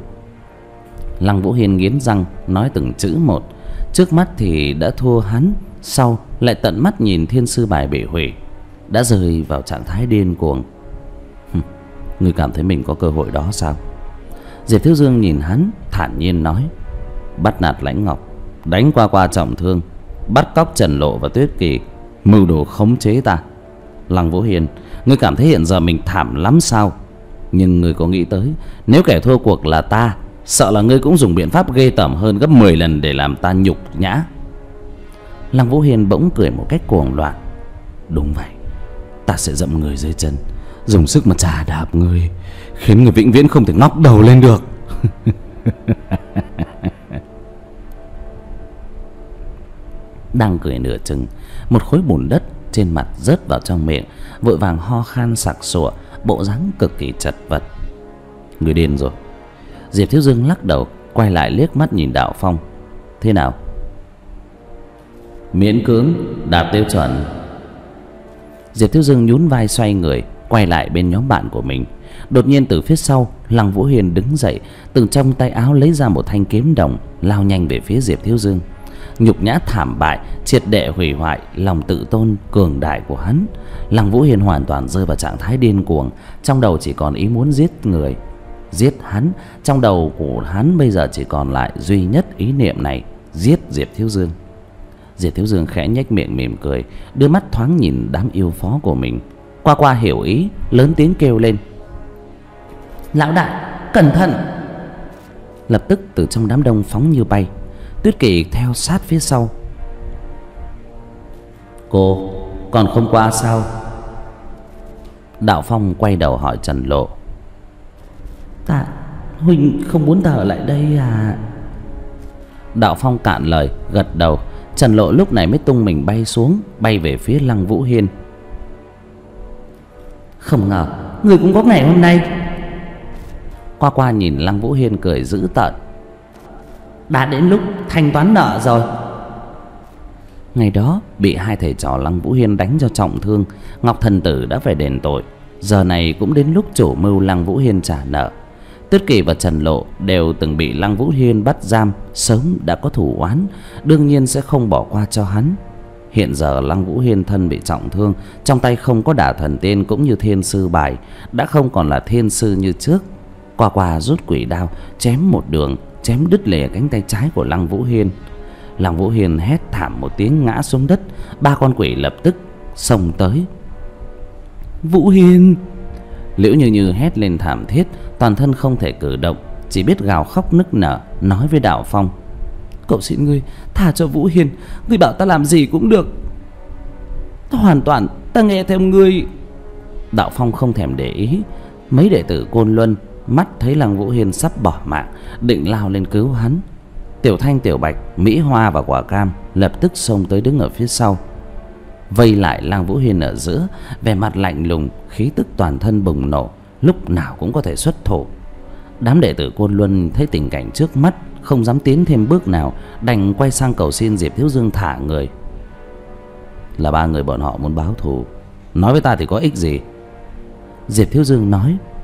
Lăng Vũ Hiên nghiến răng nói từng chữ một. Trước mắt thì đã thua hắn, sau lại tận mắt nhìn thiên sư bài bị hủy, đã rơi vào trạng thái điên cuồng. Hừm, "Ngươi cảm thấy mình có cơ hội đó sao?" Diệp Thiếu Dương nhìn hắn thản nhiên nói: "Bắt nạt Lãnh Ngọc, đánh qua qua trọng thương, bắt cóc Trần Lộ và Tuyết Kỳ, mưu đồ khống chế ta. Lăng Vũ Hiên, ngươi cảm thấy hiện giờ mình thảm lắm sao? Nhưng ngươi có nghĩ tới, nếu kẻ thua cuộc là ta, sợ là ngươi cũng dùng biện pháp ghê tởm hơn gấp mười lần để làm ta nhục nhã." Lăng Vũ Hiên bỗng cười một cách cuồng loạn: "Đúng vậy, ta sẽ dẫm người dưới chân, dùng sức mà chà đạp người, khiến người vĩnh viễn không thể ngóc đầu lên được." Đang cười nửa chừng, một khối bùn đất trên mặt rớt vào trong miệng, vội vàng ho khan sặc sụa, bộ dáng cực kỳ chật vật. "Người điên rồi." Diệp Thiếu Dương lắc đầu, quay lại liếc mắt nhìn Đạo Phong: "Thế nào?" "Miễn cưỡng đạt tiêu chuẩn." Diệp Thiếu Dương nhún vai xoay người quay lại bên nhóm bạn của mình. Đột nhiên từ phía sau, Lăng Vũ Hiên đứng dậy, từ trong tay áo lấy ra một thanh kiếm đồng, lao nhanh về phía Diệp Thiếu Dương. Nhục nhã thảm bại triệt để hủy hoại lòng tự tôn cường đại của hắn. Lăng Vũ Hiên hoàn toàn rơi vào trạng thái điên cuồng, trong đầu chỉ còn ý muốn giết người, giết hắn. Trong đầu của hắn bây giờ chỉ còn lại duy nhất ý niệm này: giết Diệp Thiếu Dương. Diệp Thiếu Dương khẽ nhếch miệng mỉm cười, đưa mắt thoáng nhìn đám yêu phó của mình. Qua qua hiểu ý, lớn tiếng kêu lên: "Lão đại, cẩn thận!" Lập tức từ trong đám đông phóng như bay. Tuyết Kỳ theo sát phía sau. "Cô còn không qua sao?" Đạo Phong quay đầu hỏi Trần Lộ: "Ta, huynh không muốn ta ở lại đây à?" Đạo Phong cạn lời gật đầu. Trần Lộ lúc này mới tung mình bay xuống, bay về phía Lăng Vũ Hiên. "Không ngờ người cũng có ngày hôm nay." Qua qua nhìn Lăng Vũ Hiên cười dữ tợn: "Đã đến lúc thanh toán nợ rồi." Ngày đó bị hai thầy trò Lăng Vũ Hiên đánh cho trọng thương, Ngọc Thần Tử đã phải đền tội. Giờ này cũng đến lúc chủ mưu Lăng Vũ Hiên trả nợ. Tuyết Kỳ và Trần Lộ đều từng bị Lăng Vũ Hiên bắt giam, sớm đã có thù oán, đương nhiên sẽ không bỏ qua cho hắn. Hiện giờ Lăng Vũ Hiên thân bị trọng thương, trong tay không có đả thần tiên cũng như thiên sư bài, đã không còn là thiên sư như trước. Qua qua rút quỷ đao chém một đường, chém đứt lìa cánh tay trái của Lăng Vũ Hiên. Lăng Vũ Hiên hét thảm một tiếng ngã xuống đất. Ba con quỷ lập tức xông tới. "Vũ Hiên!" Liễu Như Như hét lên thảm thiết, toàn thân không thể cử động, chỉ biết gào khóc nức nở, nói với Đạo Phong: "Cậu xin ngươi tha cho Vũ Hiên, ngươi bảo ta làm gì cũng được. Ta hoàn toàn ta nghe theo ngươi." Đạo Phong không thèm để ý. Mấy đệ tử Côn Luân mắt thấy Lăng Vũ Hiên sắp bỏ mạng, định lao lên cứu hắn. Tiểu Thanh, Tiểu Bạch, Mỹ Hoa và Quả Cam lập tức xông tới đứng ở phía sau, vây lại Lăng Vũ Hiên ở giữa, vẻ mặt lạnh lùng, khí tức toàn thân bùng nổ, lúc nào cũng có thể xuất thủ. Đám đệ tử Côn Luân thấy tình cảnh trước mắt, không dám tiến thêm bước nào, đành quay sang cầu xin Diệp Thiếu Dương thả người. "Là ba người bọn họ muốn báo thù, nói với ta thì có ích gì?" Diệp Thiếu Dương nói: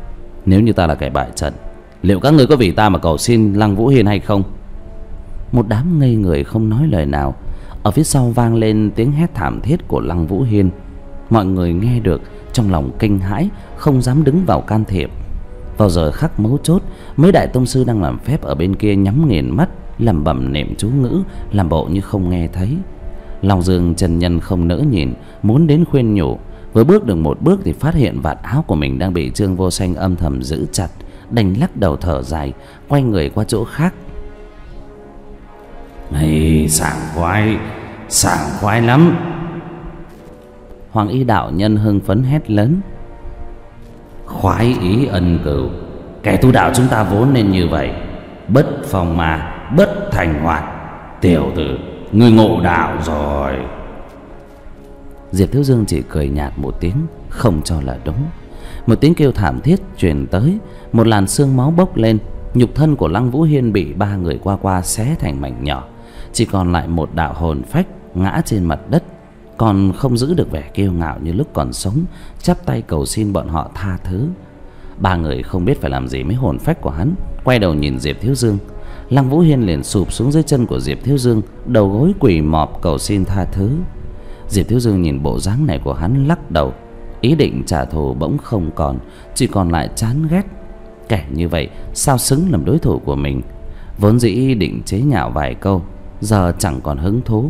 Nếu như ta là kẻ bại trận, liệu các ngươi có vì ta mà cầu xin Lăng Vũ Hiên hay không? Một đám ngây người không nói lời nào. Ở phía sau vang lên tiếng hét thảm thiết của Lăng Vũ Hiên. Mọi người nghe được trong lòng kinh hãi, không dám đứng vào can thiệp. Vào giờ khắc mấu chốt, mấy đại tông sư đang làm phép ở bên kia nhắm nghiền mắt, lẩm bẩm niệm chú ngữ, làm bộ như không nghe thấy. Long Dương chân nhân không nỡ nhìn, muốn đến khuyên nhủ. Vừa bước được một bước thì phát hiện vạt áo của mình đang bị Trương Vô Sanh âm thầm giữ chặt, đành lắc đầu thở dài, quay người qua chỗ khác. Này, sảng khoái, sảng khoái lắm. Hoàng Y đạo nhân hưng phấn hét lớn. Khoái ý ân cửu, kẻ tu đạo chúng ta vốn nên như vậy, bất phong ma, bất thành hoạt. Tiểu tử, ngươi ngộ đạo rồi. Diệp Thiếu Dương chỉ cười nhạt một tiếng, không cho là đúng. Một tiếng kêu thảm thiết truyền tới, một làn xương máu bốc lên. Nhục thân của Lăng Vũ Hiên bị ba người qua qua xé thành mảnh nhỏ, chỉ còn lại một đạo hồn phách ngã trên mặt đất, còn không giữ được vẻ kiêu ngạo như lúc còn sống, chắp tay cầu xin bọn họ tha thứ. Ba người không biết phải làm gì mấy hồn phách của hắn, quay đầu nhìn Diệp Thiếu Dương. Lăng Vũ Hiên liền sụp xuống dưới chân của Diệp Thiếu Dương, đầu gối quỳ mọp cầu xin tha thứ. Diệp Thiếu Dương nhìn bộ dáng này của hắn lắc đầu, ý định trả thù bỗng không còn, chỉ còn lại chán ghét. Kẻ như vậy sao xứng làm đối thủ của mình? Vốn dĩ định chế nhạo vài câu, giờ chẳng còn hứng thú.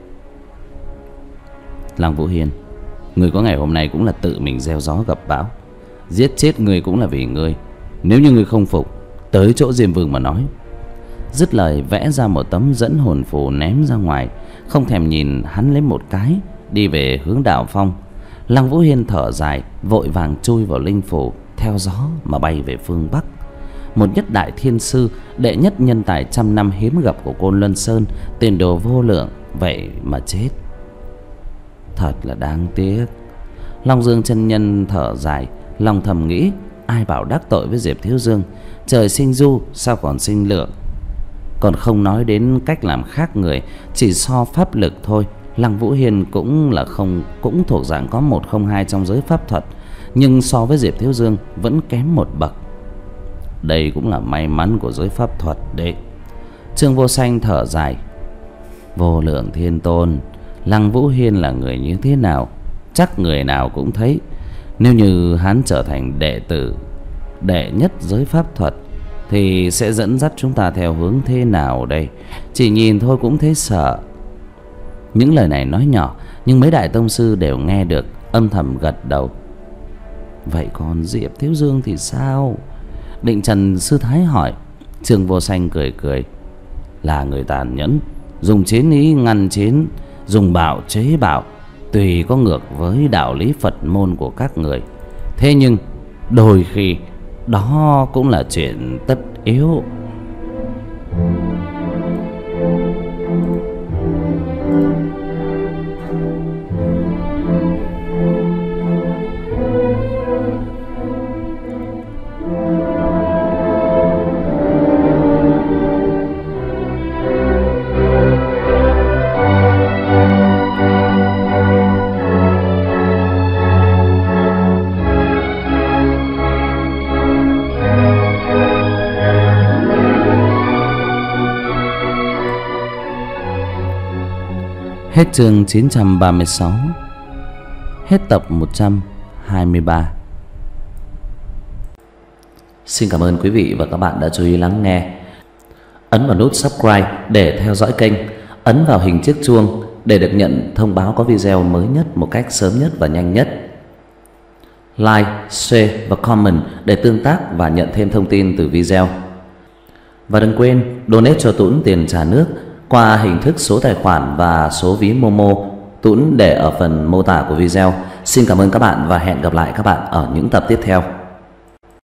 Lăng Vũ Hiên, người có ngày hôm nay cũng là tự mình gieo gió gặp bão. Giết chết người cũng là vì ngươi. Nếu như ngươi không phục, tới chỗ Diêm Vương mà nói. Dứt lời vẽ ra một tấm dẫn hồn phù ném ra ngoài, không thèm nhìn hắn lấy một cái, đi về hướng Đạo Phong. Lăng Vũ Hiên thở dài, vội vàng chui vào linh phù, theo gió mà bay về phương Bắc. Một nhất đại thiên sư, đệ nhất nhân tài trăm năm hiếm gặp của Côn Luân Sơn, tiền đồ vô lượng, vậy mà chết. Thật là đáng tiếc. Long Dương chân nhân thở dài, lòng thầm nghĩ, ai bảo đắc tội với Diệp Thiếu Dương, trời sinh du sao còn sinh lượng. Còn không nói đến cách làm khác người, chỉ so pháp lực thôi, Lăng Vũ Hiên cũng là không cũng thuộc dạng có một không hai trong giới pháp thuật, nhưng so với Diệp Thiếu Dương vẫn kém một bậc. Đây cũng là may mắn của giới pháp thuật đấy. Trương Vô Sanh thở dài. Vô Lượng Thiên Tôn, Lăng Vũ Hiên là người như thế nào, chắc người nào cũng thấy. Nếu như hắn trở thành đệ tử đệ nhất giới pháp thuật, thì sẽ dẫn dắt chúng ta theo hướng thế nào đây? Chỉ nhìn thôi cũng thấy sợ. Những lời này nói nhỏ, nhưng mấy đại tông sư đều nghe được, âm thầm gật đầu. Vậy còn Diệp Thiếu Dương thì sao? Định Trần sư thái hỏi. Trương Vô Sanh cười cười. Là người tàn nhẫn, dùng chiến ý ngăn chiến, dùng bạo chế bạo, tùy có ngược với đạo lý Phật môn của các người. Thế nhưng đôi khi đó cũng là chuyện tất yếu. Hết chương chín trăm ba mươi sáu. Hết tập một trăm hai mươi ba. Xin cảm ơn quý vị và các bạn đã chú ý lắng nghe. Ấn vào nút subscribe để theo dõi kênh. Ấn vào hình chiếc chuông để được nhận thông báo có video mới nhất một cách sớm nhất và nhanh nhất. Like, share và comment để tương tác và nhận thêm thông tin từ video. Và đừng quên donate cho Tuấn tiền trà nước qua hình thức số tài khoản và số ví Momo, Tuấn để ở phần mô tả của video. Xin cảm ơn các bạn và hẹn gặp lại các bạn ở những tập tiếp theo.